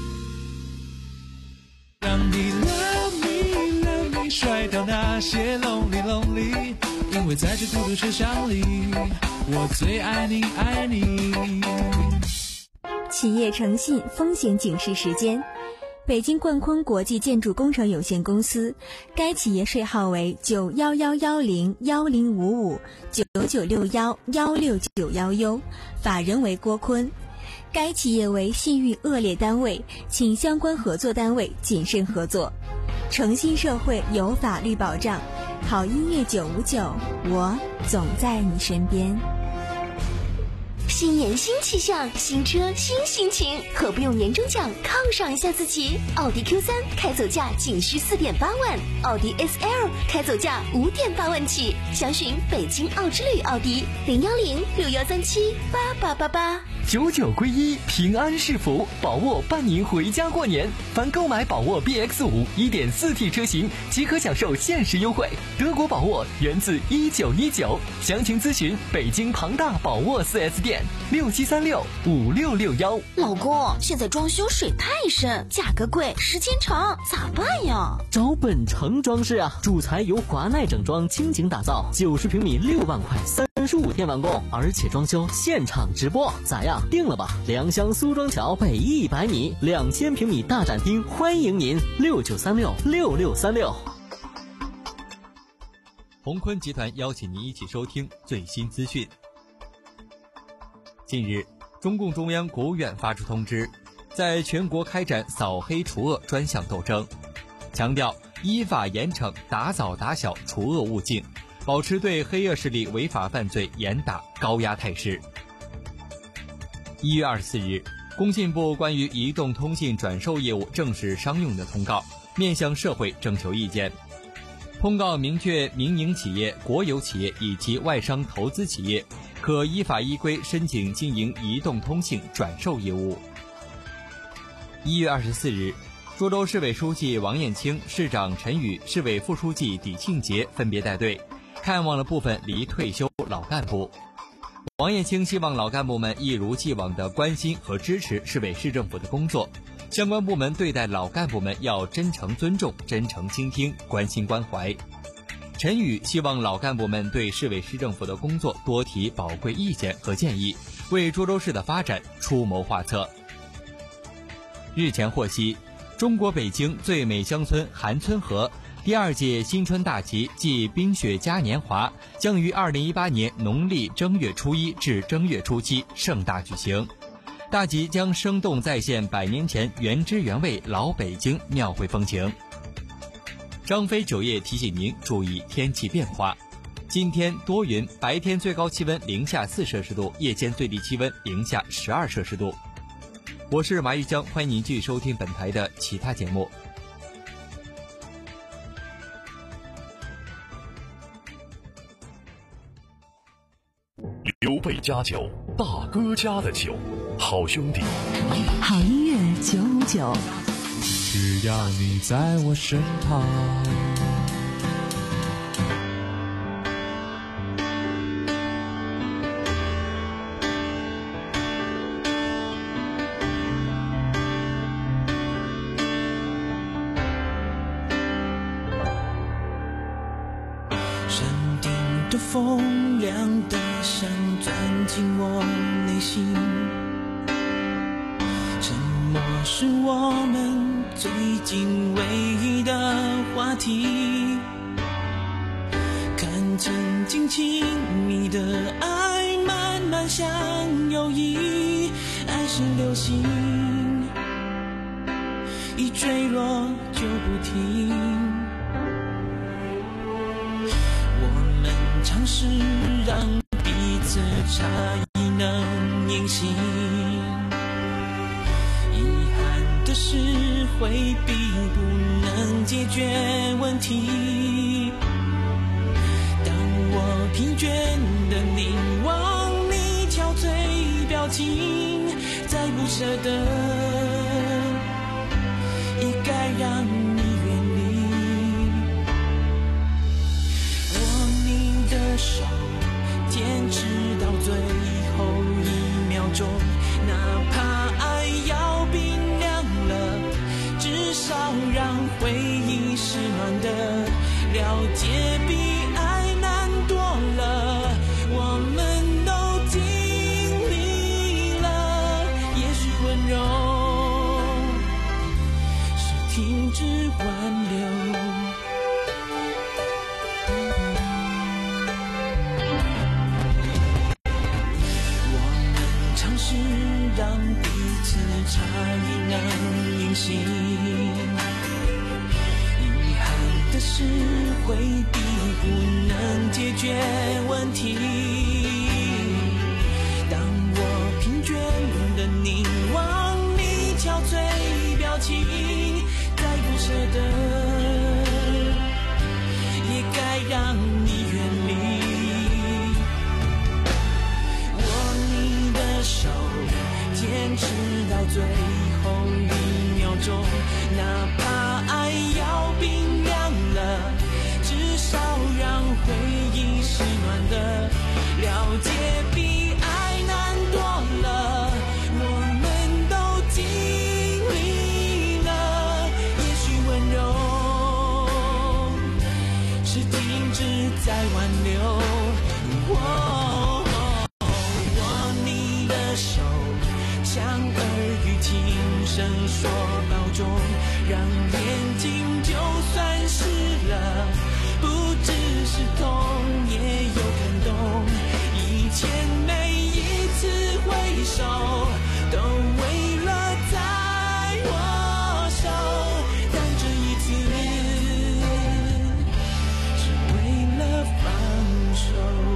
让你 love me love me 甩掉那些 lonely lonely， 因为在这孤独车厢里，我最爱你爱你。
企业诚信风险警示时间。北京冠坤国际建筑工程有限公司，该企业税号为九幺幺幺零幺零五五九九六幺幺六九幺 U， 法人为郭坤。该企业为信誉恶劣单位，请相关合作单位谨慎合作。诚信社会有法律保障，好音乐九五九，我总在你身边。
新年新气象，新车新心情，何不用年终奖犒赏一下自己？奥迪 Q 三 开走价仅需四点八万，奥迪 S L 开走价五点八万起。详询北京奥之旅奥迪零幺零六幺三七八八八八。
九九归一，平安是福，宝沃伴您回家过年。凡购买宝沃 B X 五 一点四 T 车型，即可享受限时优惠。德国宝沃源自一九一九，详情咨询北京庞大宝沃 四 S 店六七三六五六六幺。
老公，现在装修水太深，价格贵，时间长，咋办呀？
找本城装饰啊，主材由华奈整装倾情打造，九十平米六万块，三十五天完工，而且装修现场直播，咋样？定了吧！良乡苏庄桥北一百米，两千平米大展厅，欢迎您六九三六六六三六。
鸿坤集团邀请您一起收听最新资讯。近日，中共中央、国务院发出通知，在全国开展扫黑除恶专项斗争，强调依法严惩，打早打小除恶务尽，保持对黑恶势力违法犯罪严打高压态势。一月二十四日，工信部关于移动通信转售业务正式商用的通告面向社会征求意见。通告明确民营企业、国有企业以及外商投资企业可依法依规申请经营移动通信转售业务。一月二十四日，涿州市委书记王艳清、市长陈宇、市委副书记李庆杰分别带队看望了部分离退休老干部。王艳清希望老干部们一如既往地关心和支持市委市政府的工作，相关部门对待老干部们要真诚尊重、真诚倾听、关心关怀。陈宇希望老干部们对市委市政府的工作多提宝贵意见和建议，为涿州市的发展出谋划策。日前获悉，中国北京最美乡村韩村河第二届新春大集暨冰雪嘉年华将于二零一八年农历正月初一至正月初七盛大举行。大集将生动再现百年前原汁原味老北京庙会风情。张飞九夜提醒您注意天气变化。今天多云，白天最高气温零下四摄氏度，夜间最低气温零下十二摄氏度。我是马玉江，欢迎您继续收听本台的其他节目。
刘备家酒，大哥家的酒，好兄弟。
好音乐九五九，
只要你在我身旁。
山顶的风凉得像钻进我内心，沉默是我们最近唯一的话题。看曾经亲密的爱慢慢像友谊，爱是流星，一坠落就不停。尝试让彼此差异能隐形，遗憾的是回避不能解决问题。当我疲倦的凝望你憔悴表情，再不舍得也该让你远离。手坚持到最后一秒钟，哪怕爱要冰凉了，至少让回忆湿暖的了解比爱难多了。我们都经历了，也许温柔是停止挽留。让彼此差异能隐形，遗憾的是回避不能解决问题。当我
的凝望，你憔悴表情，再不舍得，也该让你远离。握你的手，坚持到最后一秒钟，哪怕爱要冰凉了，至少让回忆是暖的。了解比爱难多了，我们都经历了。也许温柔是停止在挽留。哦握你的手，像耳语轻声说保重，让眼睛就算湿了，不只是痛，也有感动。以前每一次挥手，都为了在握手，但这一次是为了放手。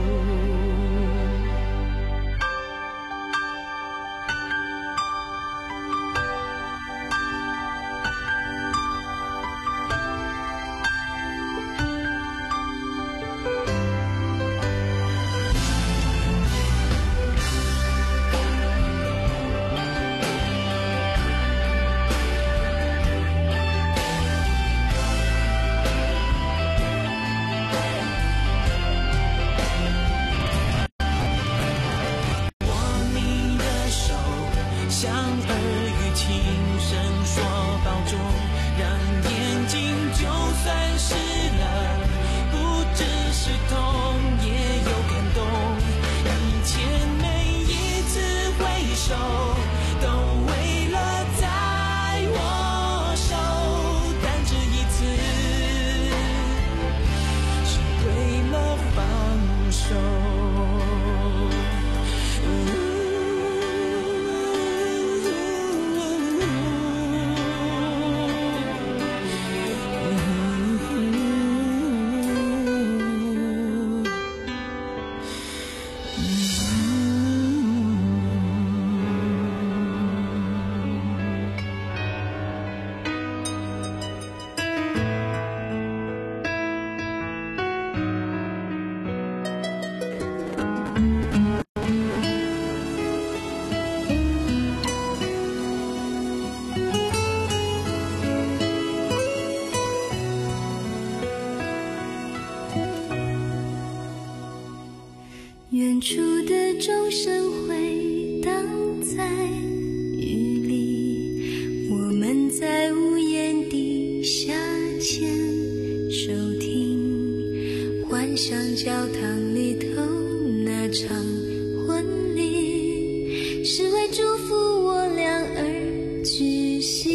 远处的钟声回荡在雨里，我们在屋檐底下牵手听，幻想教堂里头那场婚礼是为祝福我俩而举行。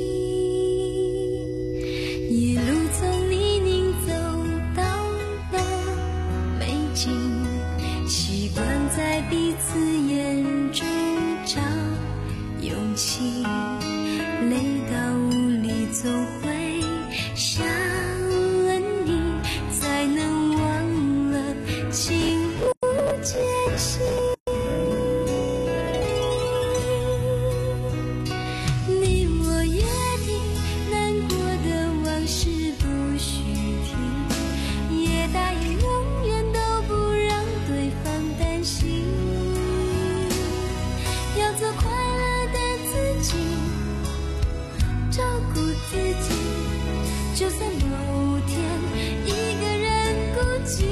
一路从泥泞走到了美景，习惯在彼此眼中找勇气，累到无力总会想了你，才能忘了情不坚信。你我约定难过的往事不许提，也答应永远都不让对方担心，要做快乐的自己，照顾自己，就算某天一个人孤寂。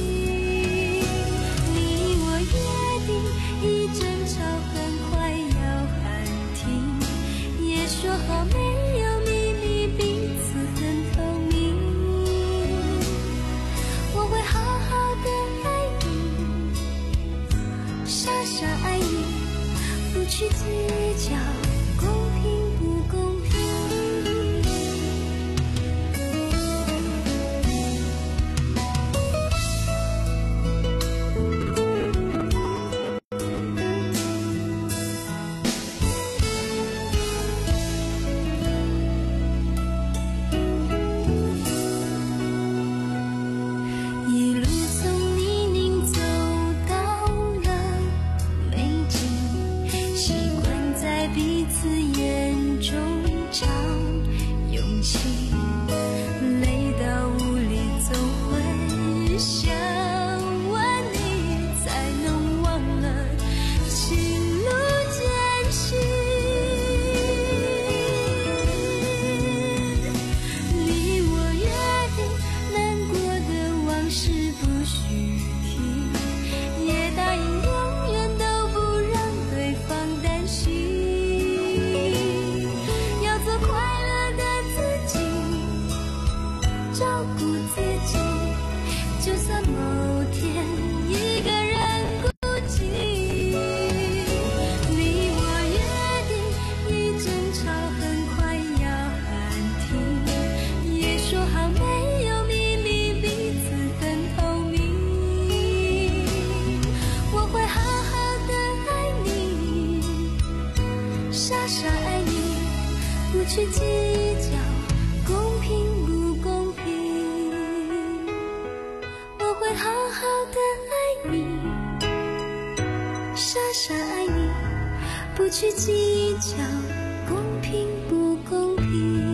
你我约定一争吵很快要喊停，也说好没有秘密，彼此很透明。我会好好的爱你，傻傻爱你，不去计较公平不公平。 自眼中找勇气，累到无力总会想问你，才能忘了情路艰辛。离我约定难过的往事不许提，也答应永远都不让对方担心，要做快乐的自己，照顾自己，就算某天一个人孤寂。你我约定一争吵很快要喊停，也说好没有秘密，彼此很透明。我会好好的爱你，傻傻爱你，不去计较公平不公平。我会好好的爱你，傻傻爱你，不去计较公平不公平。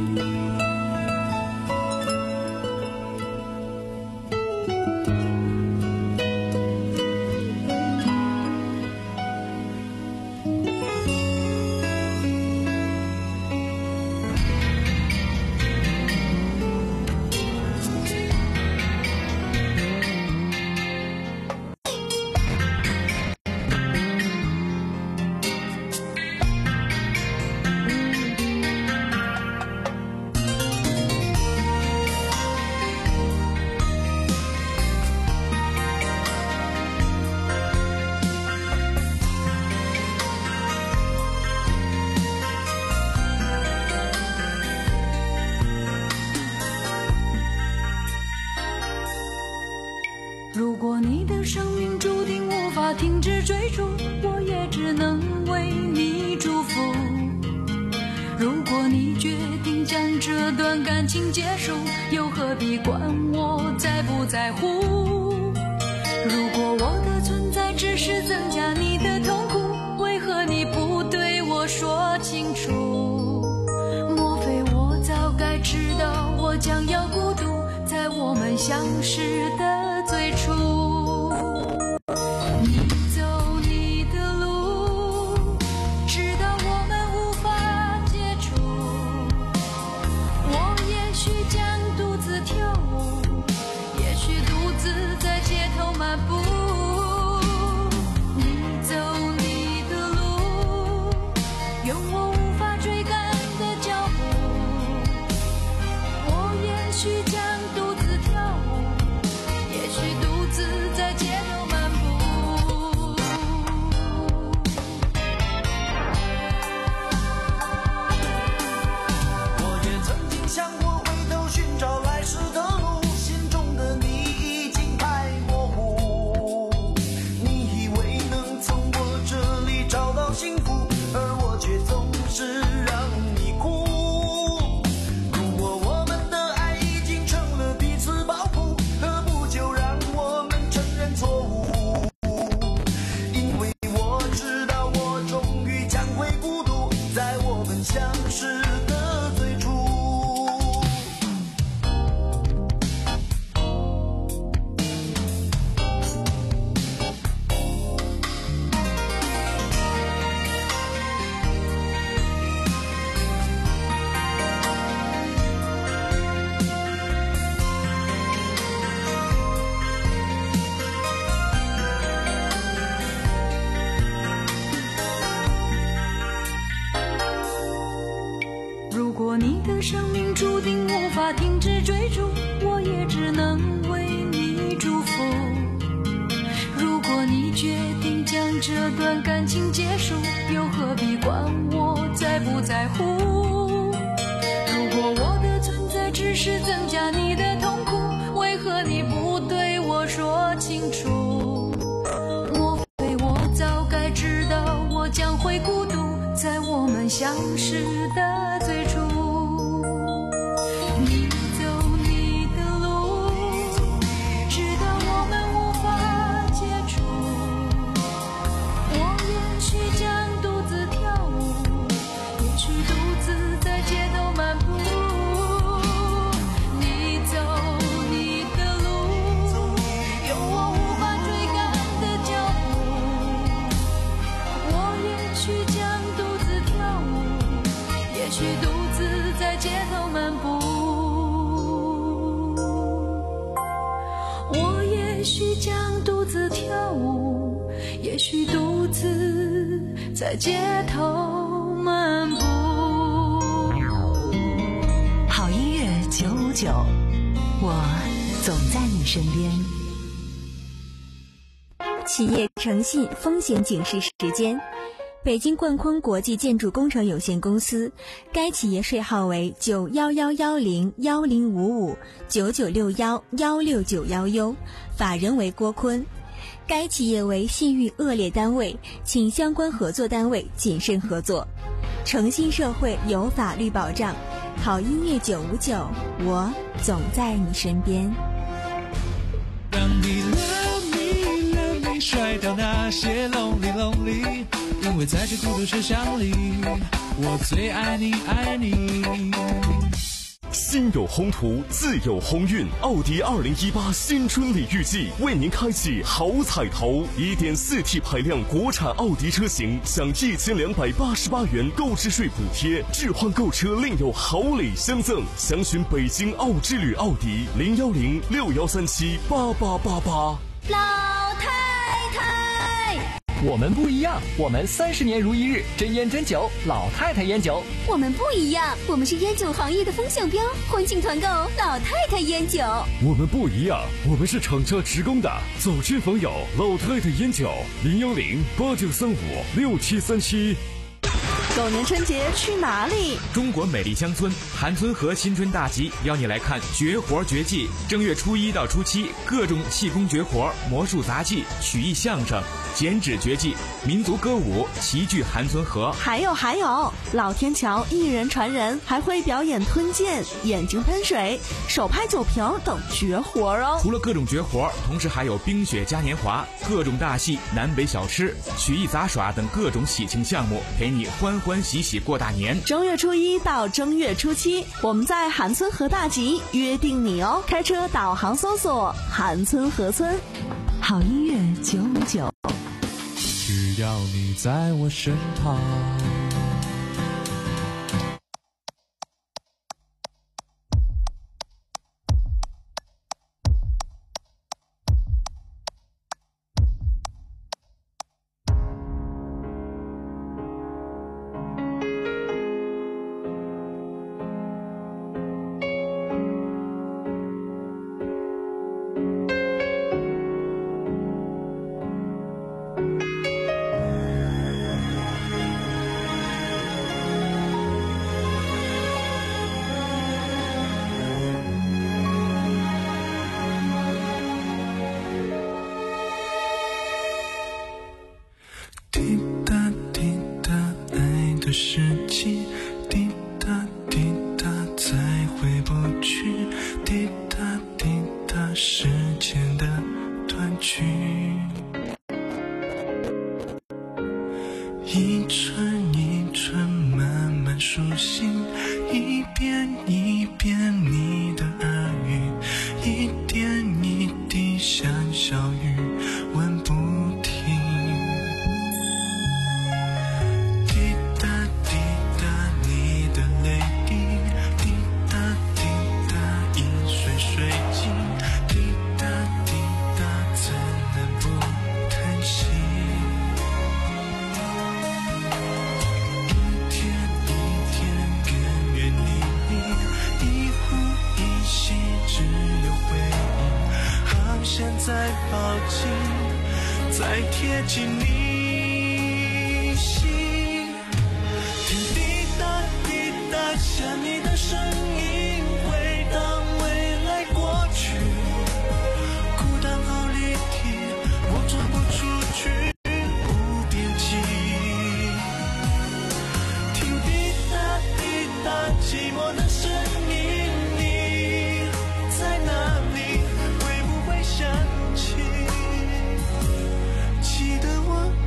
如果你的生命注定无法停止追逐，我也只能为你祝福。如果你决定将这段感情结束，又何必管我在不在乎？如果我的存在只是增加你的痛苦，为何你不对我说清楚？莫非我早该知道我将要孤独，在我们相识的最初。你走你的路，直到我们无法接触。我也许将独自跳舞，也许独自在街头漫步。你走你的路，用我无法追赶的脚步。我也许将独自跳舞，也许独自在街头漫步。
我也曾经想过回头寻找来时的路，心中的你已经太模糊。你以为能从我这里找到幸福，而我却总是让你哭。如果我们的爱已经成了彼此包袱，何不就让我们承认错误？因为我知道我终于将会孤独，在我们相识的最初。
如果你的生命注定无法停止追逐，我也只能为你祝福。如果你决定将这段感情结束，又何必管我在不在乎？如果我的存在只是增加你的痛苦，为何你不对我说清楚？莫非我早该知道我将会孤独，在我们相识的最初。你走你的路，直到我们无法接触。我也许将独自跳舞， 许独自在街头漫步，你走你的路，有我无法追赶的脚步。我也许将独自跳舞，也许独自在街头漫步。我也许将独自跳舞，也许独自在街头漫步。
好音乐九五九，我总在你身边。
企业诚信风险警示时间。北京冠坤国际建筑工程有限公司，该企业税号为九幺幺幺零幺零五五九九六幺幺六九幺 U， 法人为郭坤。该企业为信誉恶劣单位，请相关合作单位谨慎合作。诚信社会有法律保障，好音乐九五九，我总在你身边。
让你 love me love me 甩掉那些 lonely lonely， 因为在这孤独车厢里，我最爱你爱你。
心有宏图，自有鸿运。奥迪二零一八新春礼遇季为您开启好彩头， 一点四 T 排量国产奥迪车型享一千两百八十八元购置税补贴，置换购车另有好礼相赠。详询北京奥之旅奥迪零幺零六幺三七八八八八。
老太太，
我们不一样，我们三十年如一日，真烟真酒，老太太烟酒。
我们不一样，我们是烟酒行业的风向标，欢庆团购老太太烟酒。
我们不一样，我们是厂家直供的，走亲访友老太太烟酒零幺零八九三五六七三七。
狗年春节去哪里？
中国美丽乡村韩村河新春大集邀你来看绝活绝技。正月初一到初七，各种气功绝活、魔术杂技、曲艺相声、剪纸绝技、民族歌舞齐聚韩村河。
还有还有，老天桥一人传人，还会表演吞剑、眼睛喷水、手拍酒瓶等绝活哦。
除了各种绝活，同时还有冰雪嘉年华、各种大戏、南北小吃、曲艺杂耍等各种喜庆项目，陪你欢欢喜喜过大年。
正月初一到正月初七，我们在韩村河大集约定你哦。开车导航搜索韩村河村。好音乐九五九，
只要你在我身旁。
世纪，滴答滴答再回不去，滴答滴答时间的短句，一春一春慢慢苏醒，一遍一遍你的耳语，一点一滴像小雨问不停。再抱紧，再贴近你心，天滴答滴答，想你的声音，回荡未来过去，孤单好离题，我走不出去，无边际，听滴答滴答，寂寞的声音，你在哪里？会不会想记得我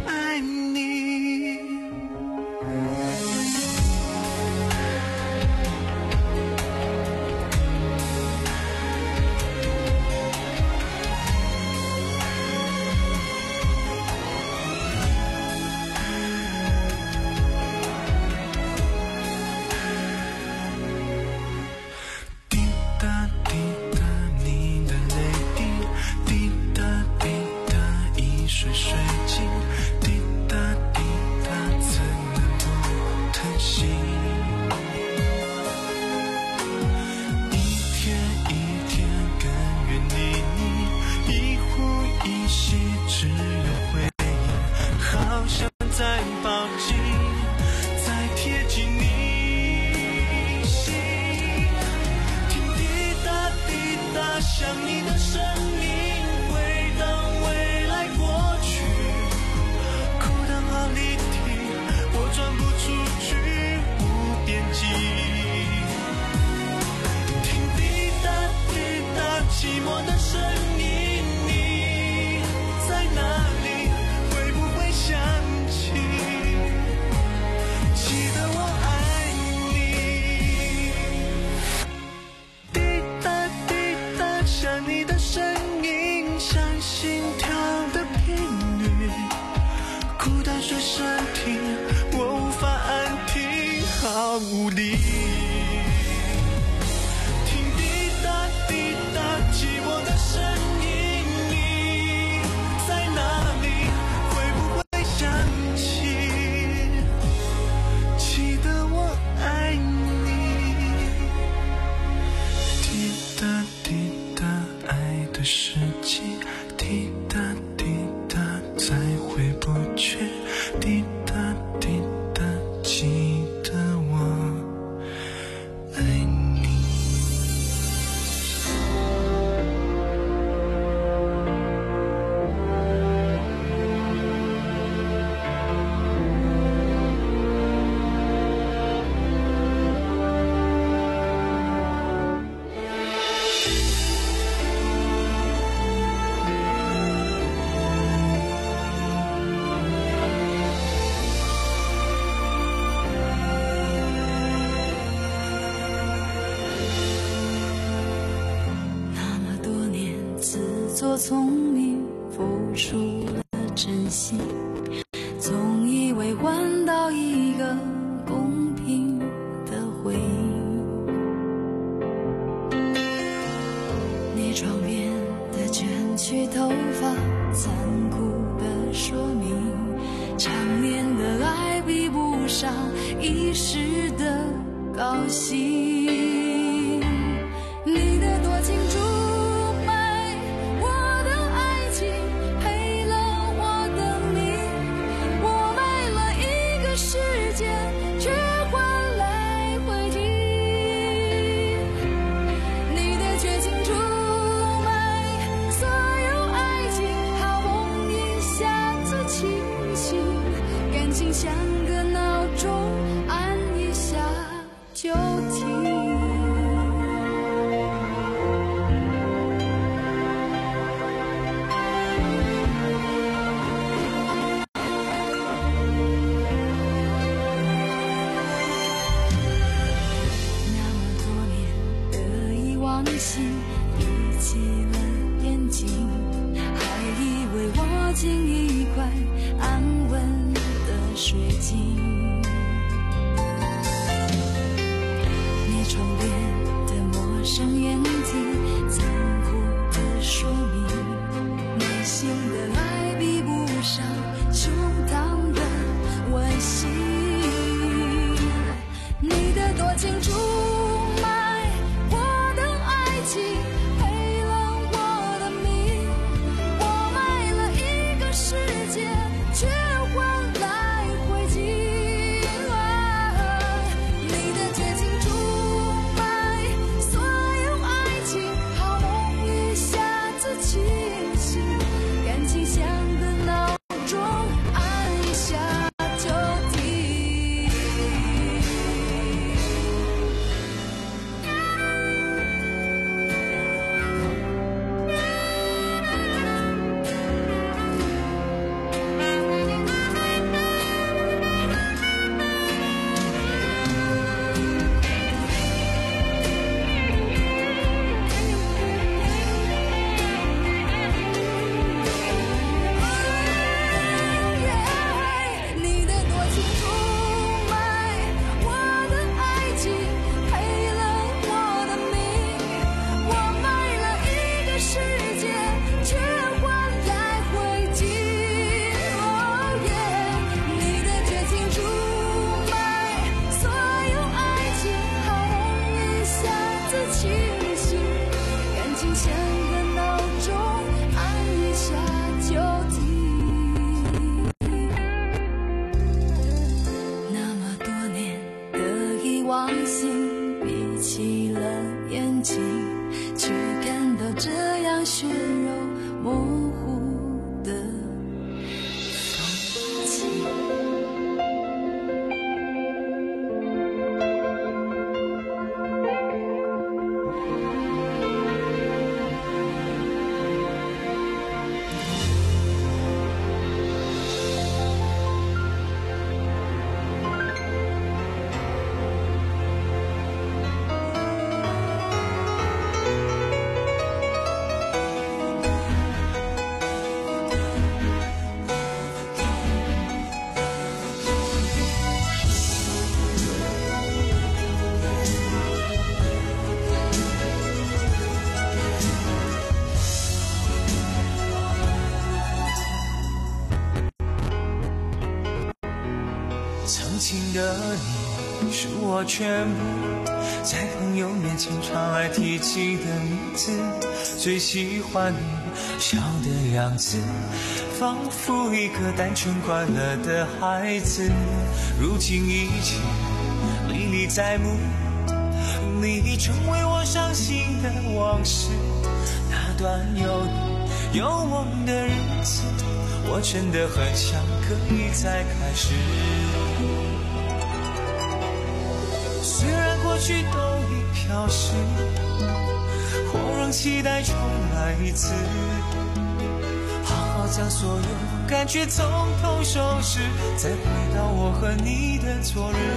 无力。听滴答滴答寂寞的声音，你在哪里？会不会想起？记得我爱你。滴答滴答爱的世界，滴答滴答再回不去，滴答滴答记得我爱你。
做聪明，付出了真心，总以为换到一个公平的回应。你床边的卷曲头发，残酷的说明，长年的爱比不上一时的高兴。你的多情注像个闹钟，按一下就停。那么多年的遗忘性，闭起了眼睛，还以为握紧一块安稳水晶，你床边的陌生眼睛，残酷的说明，内心的爱比不上胸膛的温馨。你的多情出卖我的爱情，赔了我的命，我卖了一个世界，却换来
的你是我全部，在朋友面前常爱提起的名字，最喜欢你笑的样子，仿佛一个单纯快乐的孩子。如今一切历历在目，你成为我伤心的往事。那段有你有我们的日子，我真的很想可以再开始。虽然过去都已飘逝，或让期待重来一次，好好将所有感觉从头收拾，再回到我和你的昨日。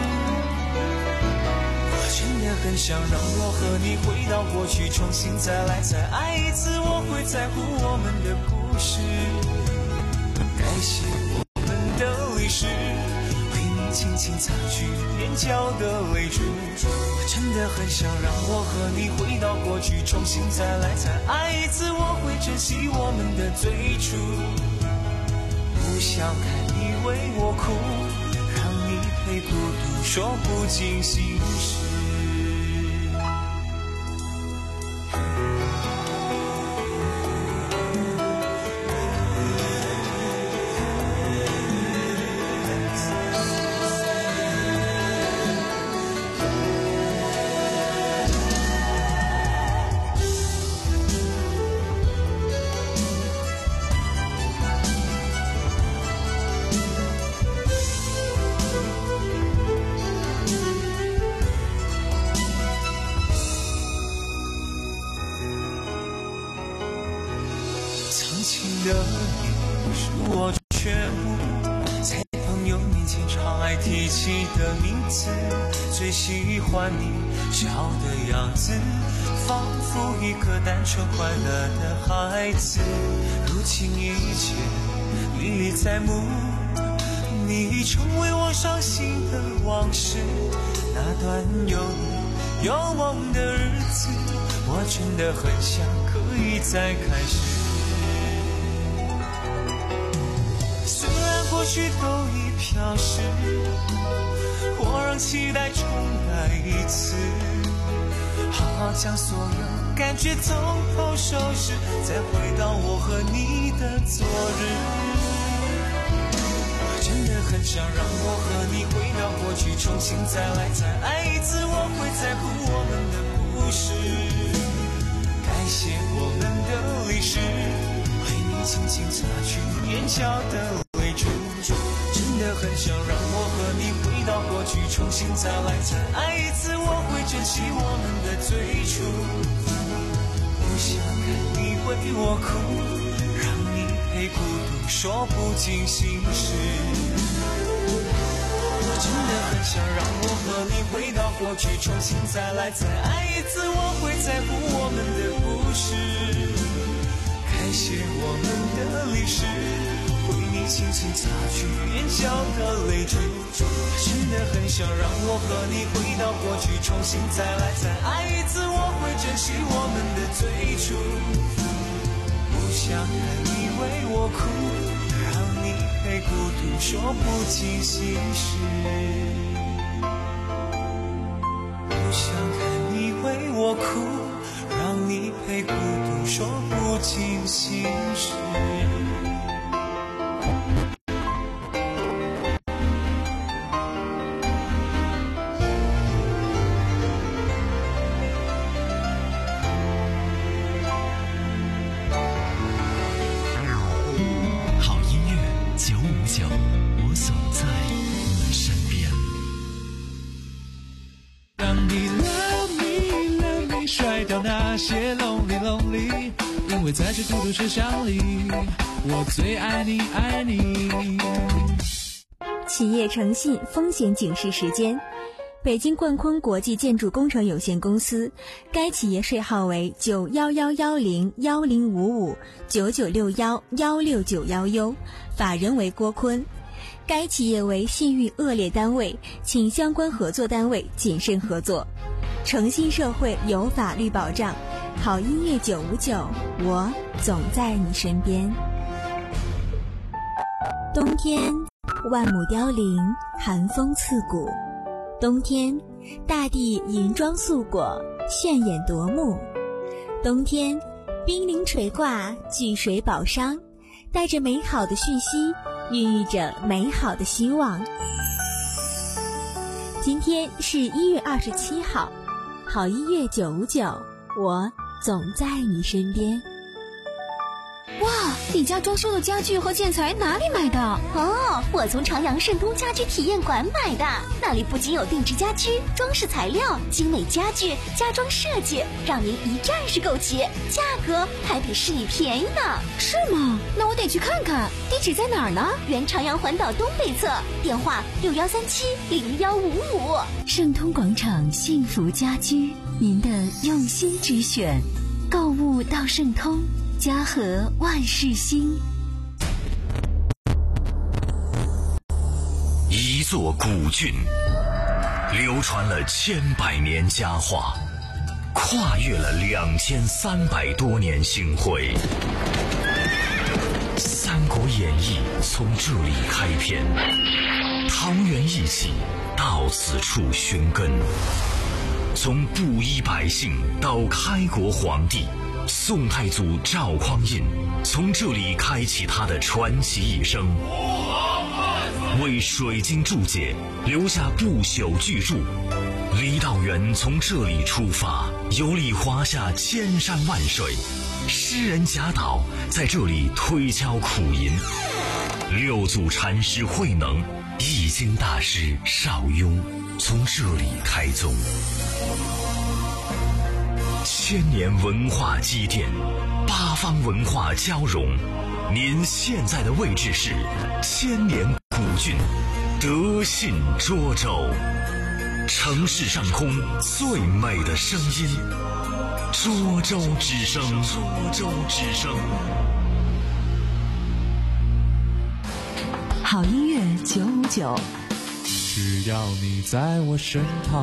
我真的很想让我和你回到过去，重新再来再爱一次，我会在乎我们的故事。感谢我们的历史，为你轻轻擦去眼角的泪珠。我真的很想让我和你回到过去，重新再来再爱一次，我会珍惜我们的最初。不想看你为我哭，让你陪孤独说不尽心事。的你是我全部，在朋友面前常爱提起的名字，最喜欢你笑的样子，仿佛一个单纯快乐的孩子。如今一切历历在目，你成为我伤心的往事。那段有你有梦的日子，我真的很想可以再开始。过去都已飘逝，或让期待重来一次，好好将所有感觉从头收拾，再回到我和你的昨日。我真的很想让我和你回到过去，重新再来再爱一次，我会在乎我们的故事。感谢我们的历史，为你轻轻擦去眼角的泪珠。真的很想让我和你回到过去，重新再来再爱一次，我会珍惜我们的最初。不想看你为我哭，让你陪孤独说不尽心事。我真的很想让我和你回到过去，重新再来再爱一次，我会在乎我们的故事。感谢我们的历史，轻轻擦去眼角的泪珠。真的很想让我和你回到过去，重新再来再爱一次，我会珍惜我们的最初。不想看你为我哭，让你陪孤独说不尽心事。不想看你为我哭，让你陪孤独说不尽心事。
我总在你身边。
让你 love me love me 甩掉那些 lonely lonely， 因为在这孤独车厢里，我最爱你爱你。
企业诚信风险警示时间。北京冠坤国际建筑工程有限公司，该企业税号为九幺幺幺零幺零五五九九六幺幺六九幺 U， 法人为郭坤。该企业为信誉恶劣单位，请相关合作单位谨慎合作。诚信社会有法律保障，好音乐九五九，我总在你身边。冬天万亩凋零，寒风刺骨。冬天，大地银装素裹，炫眼夺目。冬天，冰凌垂挂，巨水宝商，带着美好的讯息，孕育着美好的希望。今天是一月二十七号，好音乐九五九，我总在你身边。
哇，你家装修的家具和建材哪里买的？
哦，我从长阳盛通家居体验馆买的，那里不仅有定制家居、装饰材料、精美家具、家装设计，让您一站式购齐，价格还比市里便宜呢。
是吗？那我得去看看。地址在哪儿呢？
原长阳环岛东北侧，电话六幺三七零幺五五。
盛通广场幸福家居，您的用心之选，购物到盛通。家和万事兴。
一座古郡，流传了千百年佳话，跨越了两千三百多年星辉。《三国演义》从这里开篇，桃园义气到此处寻根，从布衣百姓到开国皇帝。宋太祖赵匡胤从这里开启他的传奇一生，为水晶注解留下不朽巨著。李道元从这里出发，游历华夏千山万水，诗人贾岛在这里推敲苦吟，六祖禅师慧能、易经大师邵雍从这里开宗。千年文化积淀，八方文化交融。您现在的位置是千年古郡德信涿州，城市上空最美的声音，涿州之声。涿州之声。
好音乐九五九，
只要你在我身旁。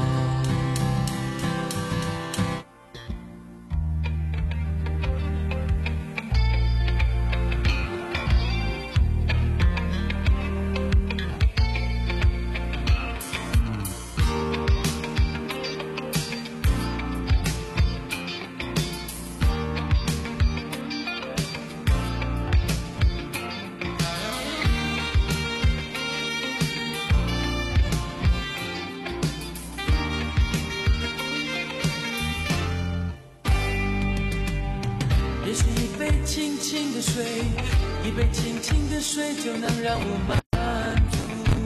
轻轻的水，一杯轻轻的水就能让我满足。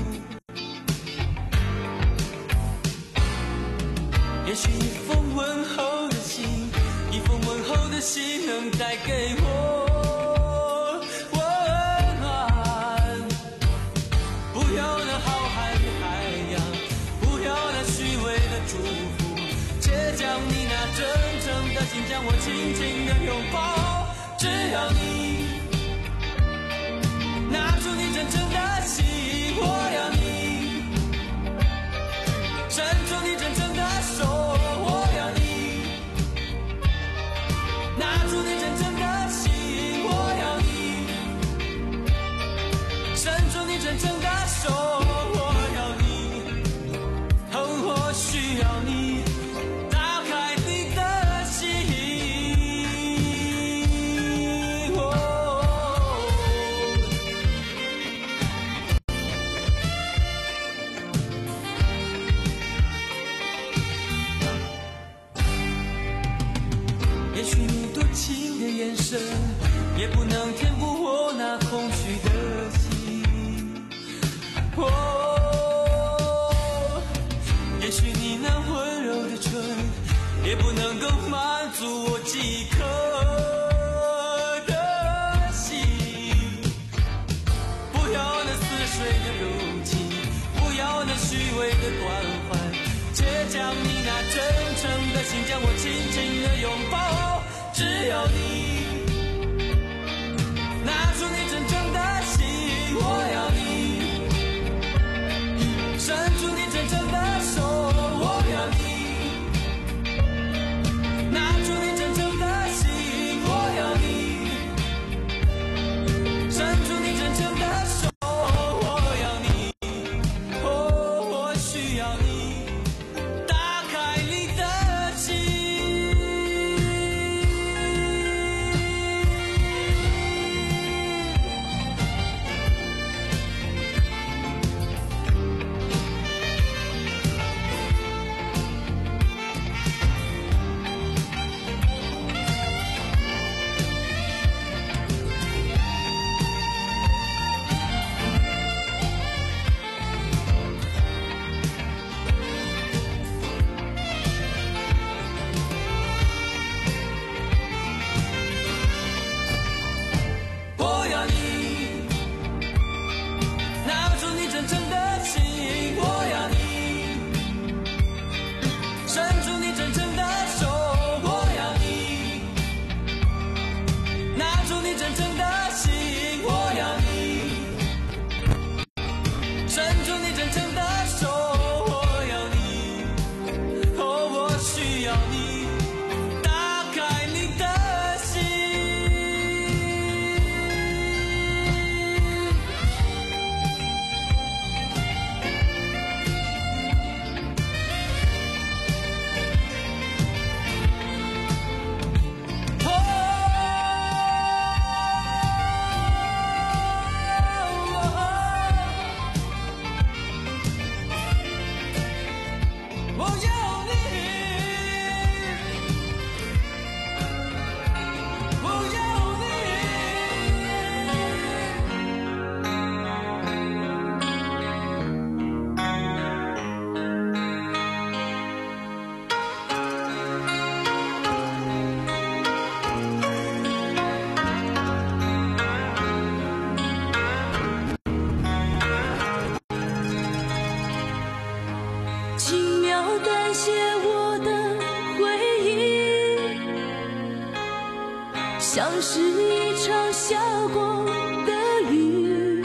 也许一封问候的信，一封问候的信能带给我温暖。不要那浩瀚的海洋，不要那虚伪的祝福，且将你那真诚的心将我轻轻的拥抱。只要你拿出你真正的心，我要你伸出你真正的手，我要你拿出你真正的心，我要你伸出你真正的手，我要你，哦，我需要你打开你的心。也许你多情的眼神，也不能填补我那空虚的心。哦，也许你那温柔的唇，也不能够满足我饥渴的心。不要那似水的柔情，不要那虚伪的关怀，且将你那真诚的心将我轻轻的拥抱。只要你拿出你真正的心，我要你伸出你真正的手，我要你拿出你真正的心，我要你伸出你真正的手，我要你伸出你真诚的手，我要你拿出你真诚的心，我要你伸出你真诚的手，我要你，哦，我需要你打开你的心。我要你，我要你。
轻描淡写我的回忆，像是一场下过的雨，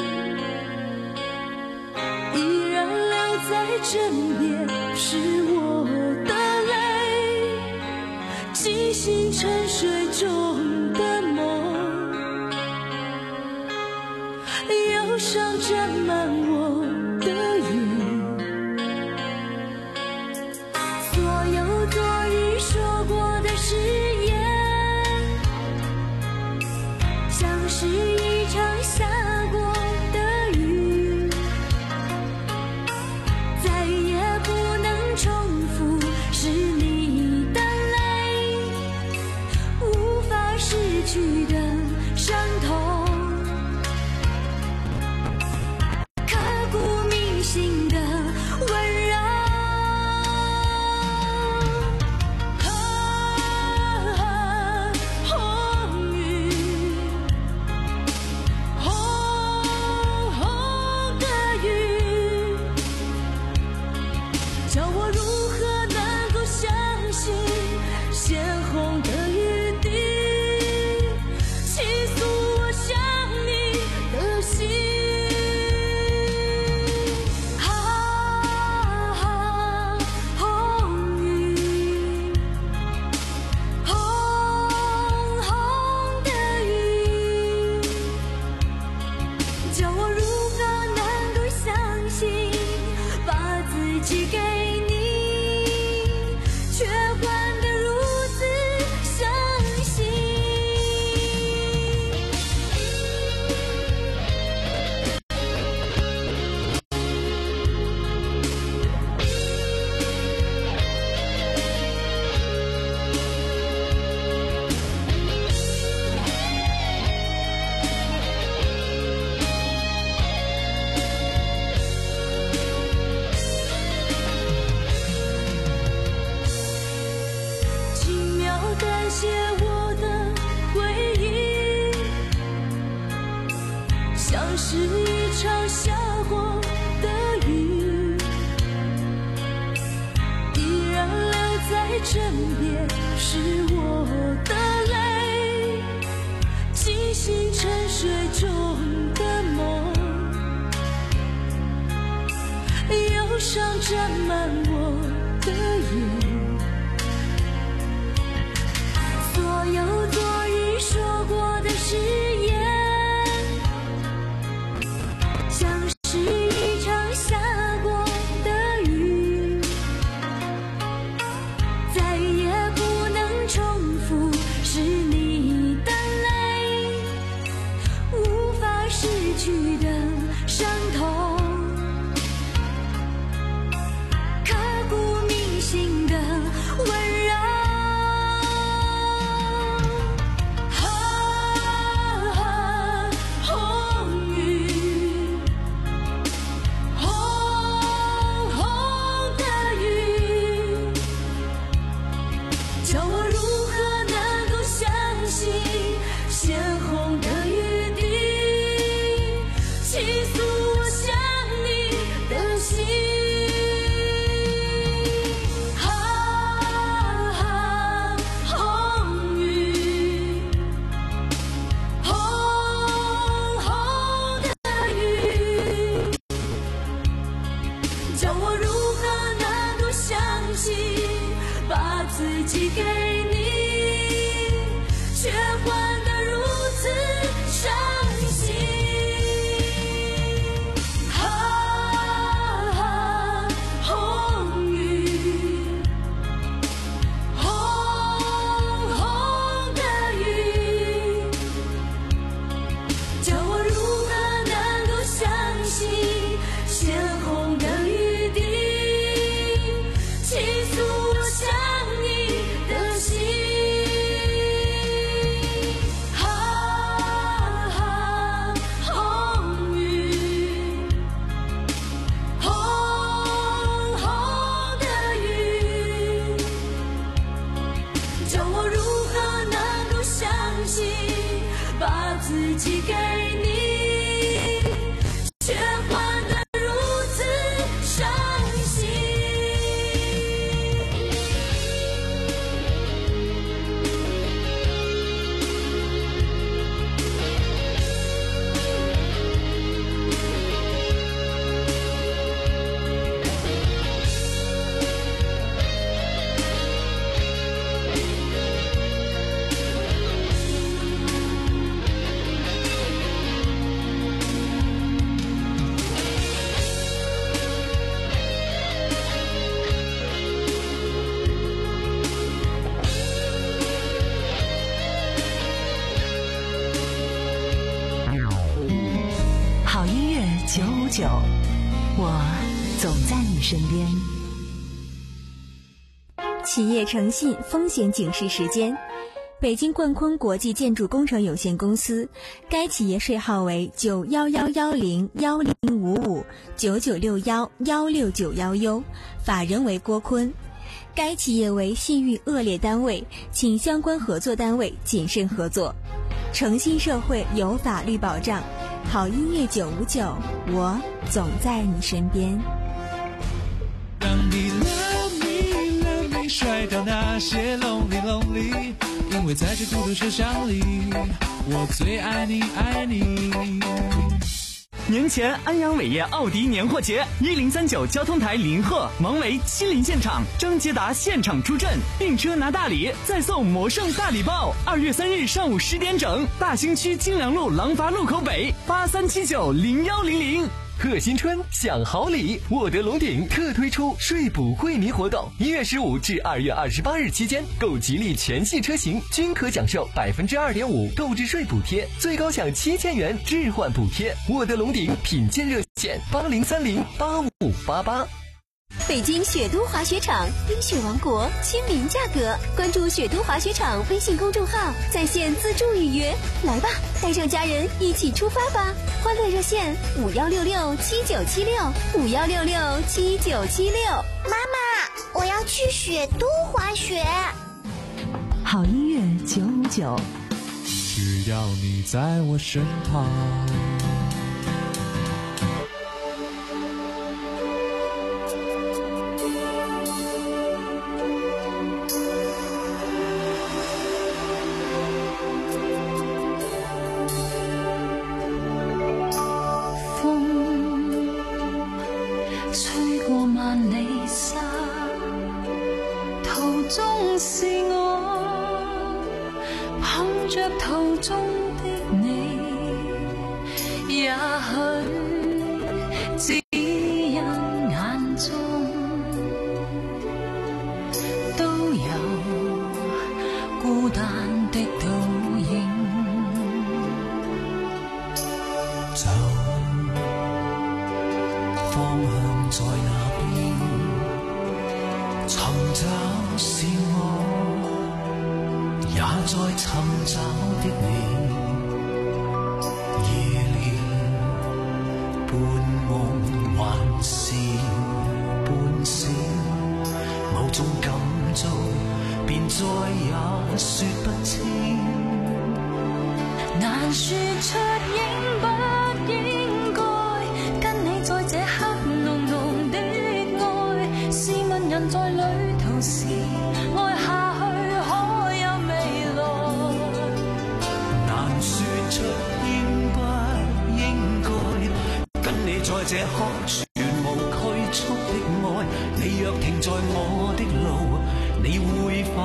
依然留在枕边，是我的泪，惊醒沉睡中的梦，忧伤沾满我的眼。所有昨日说过的誓言，像是一场下过的雨，再也不能重复，是你的泪，无法失去的伤痛，刻骨铭心的温柔。叫我如何能够相信鲜红的雨滴，倾诉我想你的心。啊，红雨，红红的雨，叫我如何能够相信，把自己给却换得如此伤心。淡写我的回忆，像是一场下过的雨，依然留在枕边，是我的泪，惊醒沉睡中的梦，忧伤沾满我的眼。所有昨日说过的誓言，像是一场下过的雨，再也不能重复，是你的泪，无法失去的伤痛，刻骨铭心自己给你，却换得如此伤心。啊，红雨，红红的雨，叫我如何能够相信鲜红的雨滴，倾诉我想你的心。啊，红雨，红红的雨，叫我如何能够相信把自己给你，却换得如此伤心。
好音乐九五九，我总在你身边。
企业诚信风险警示时间：北京冠坤国际建筑工程有限公司，该企业税号为九幺幺幺零幺零五五九九六幺幺六九幺 U， 法人为郭坤。该企业为信誉恶劣单位，请相关合作单位谨慎合作。诚信社会有法律保障，好音乐九五九，我总在你身边。
让你 love me love me 甩掉那些 lonely lonely， 因为在这孤独车厢里，我最爱你爱你。
年前安阳伟业奥迪年货节，一零三九交通台临贺王维亲临现场，张捷达现场出阵，订车拿大礼，再送魔圣大礼包。二月三日上午十点整，大兴区金良路廊坊路口北，八三七九零幺零零。
贺新春享好礼，沃德龙鼎特推出税补惠民活动，一月十五至二月二十八日期间，购吉利全系车型均可享受百分之二点五购置税补贴，最高享七千元置换补贴。沃德龙鼎品鉴热线八零三零八五八八。
北京雪都滑雪场，冰雪王国，亲民价格。关注雪都滑雪场微信公众号，在线自助预约。来吧，带上家人一起出发吧！欢乐热线五幺六六七九七六五幺六六七九七六。
妈妈，我要去雪都滑雪。
好音乐九五九，
只要你在我身旁。
中是我捧着途中的你，也許只因眼中都有孤單的倒影。
走，方向在哪邊？尋找是我，也在尋找的你。夜練半夢還是半醒，某種感觸便再也說不清。
難說出應不應該跟你在這刻濃濃的愛，試問人在旅途時愛下去可有未來？
難說出應不應該跟你在這刻全無拘束的愛，你若停在我的路，你會否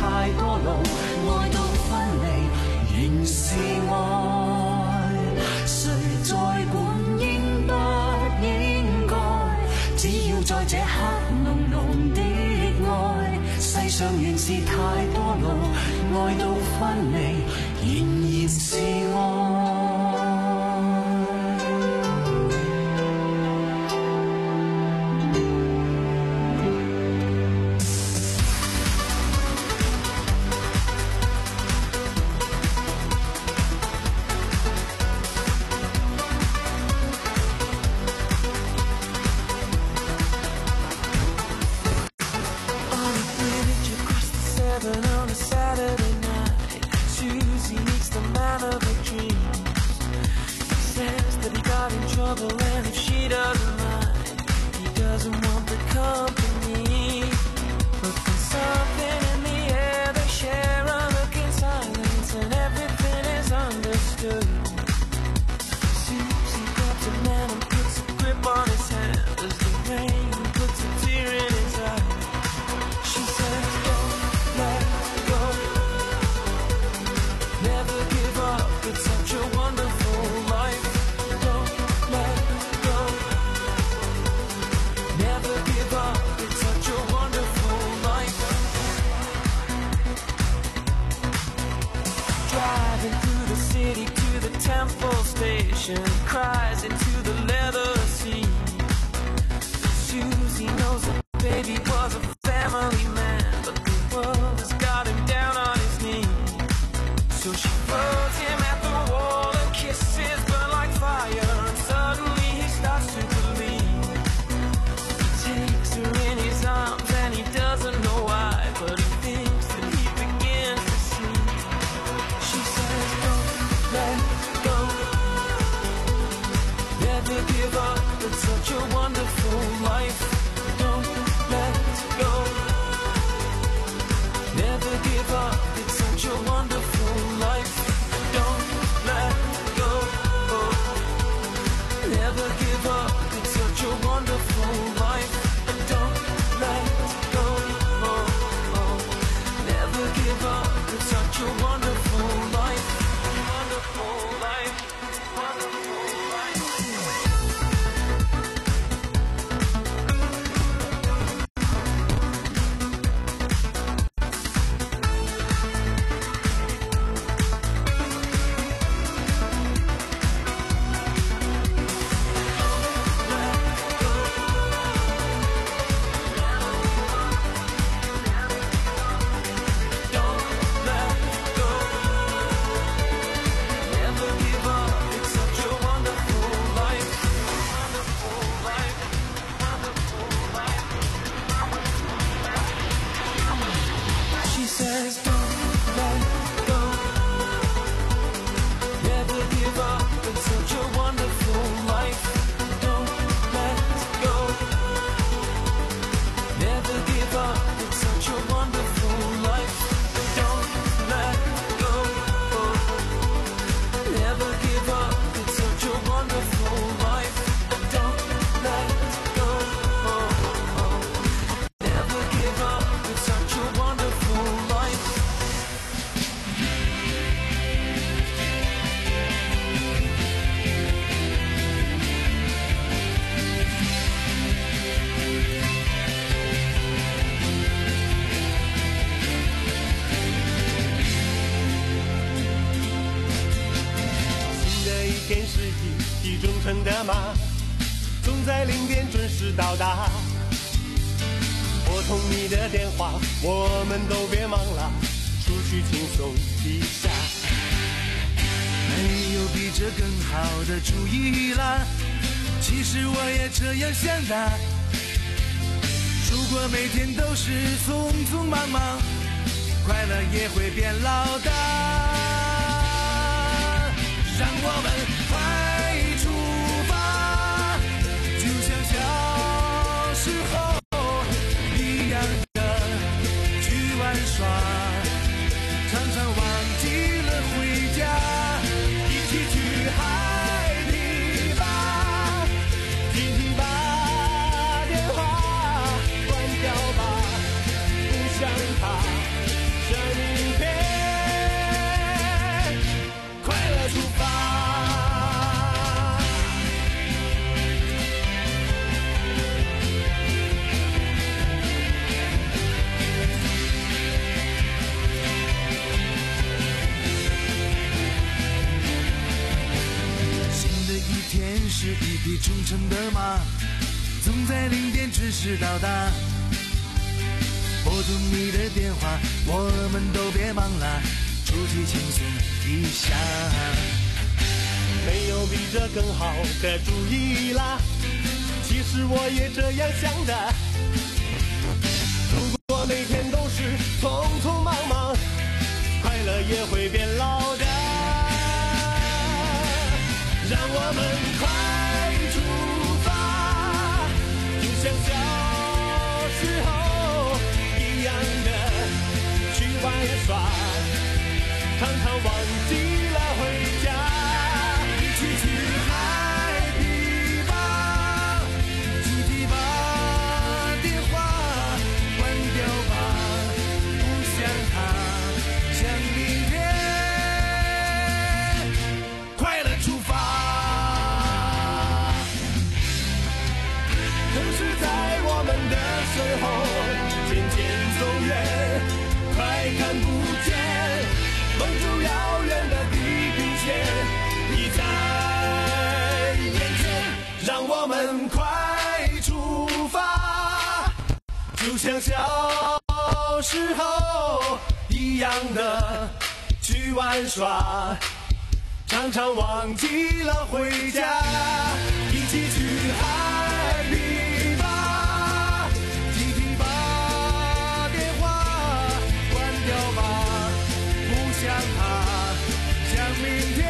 太多路，愛到分離仍是愛，誰在管應不應該？只要在這刻濃濃的愛，世上原是太多路，愛到分離仍然是愛。
Cries into the leather sea. Susie knows that baby was a family man, but the world has got him down on his knees. So she throws him at the wall and kisses burn like fire, and suddenly he starts to believe. He takes her in his arms and he doesn't know why, but he thinks that he begins to see. She says, don't let go, never give up, it's such a wonderful life. Don't let go, never give up, it's such a wonderful life. Don't let go, never give up, it's such a wonderful life. Don't let go, never give up, it's such a wonderful life. Wonderful life, wonderful life.总在零点准时到达，拨通你的电话，我们都别忙了，出去轻松一下。没有比这更好的主意了，其实我也这样想的。如果每天都是匆匆忙忙，快乐也会变老的。让我们快出发，就像小时候一样的去玩耍，常常忘记了回家，一起去海里吧，听听吧，电话关掉吧，不想他。
是一匹忠诚的马，总在零点准时到达。拨通你的电话，我们都别忙啦，出去轻松一下。
没有比这更好的主意啦，其实我也这样想的。如果每天都是匆匆忙忙，快乐也会变老的。让我们快出发，就像小时候一样的去玩耍，常常忘记了回家。一起去海边吧，集体把电话关掉吧，不想他，想明天，快乐出发。可是在我们的身后渐渐走远，快看不见梦中遥远的地平线已在眼前。让我们快出发，就像小时候一样的去玩耍，常常忘记了回家。一起去海边吧，集体把电话关掉吧，不想他，想明天，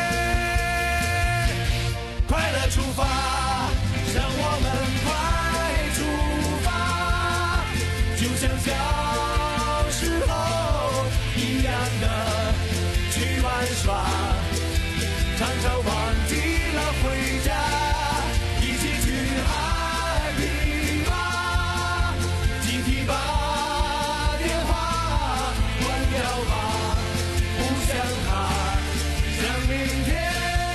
快乐出发。让我们快出发，就像小时候一样的去玩耍，常常忘记了回家。一起去海边吧，集体把电话关掉吧，不想他，想明天，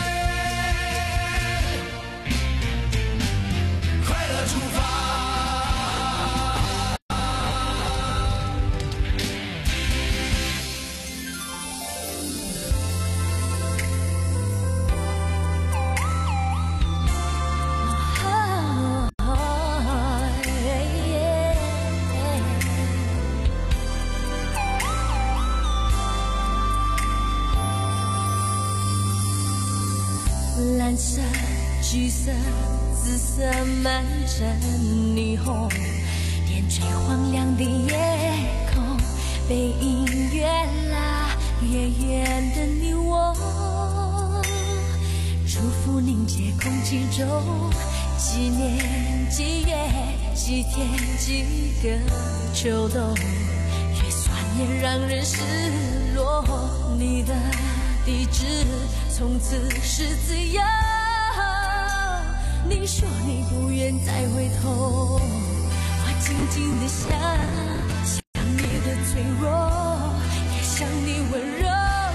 快乐出发。
蓝色、橘色、紫色漫着霓虹，点缀荒凉的夜空，背影越拉越远的你我，祝福凝结空气中，几年几月几天几个秋冬，越酸也让人失落，你的地址从此是自由。你说你不愿再回头，我静静地想，想你的脆弱，也想你温柔。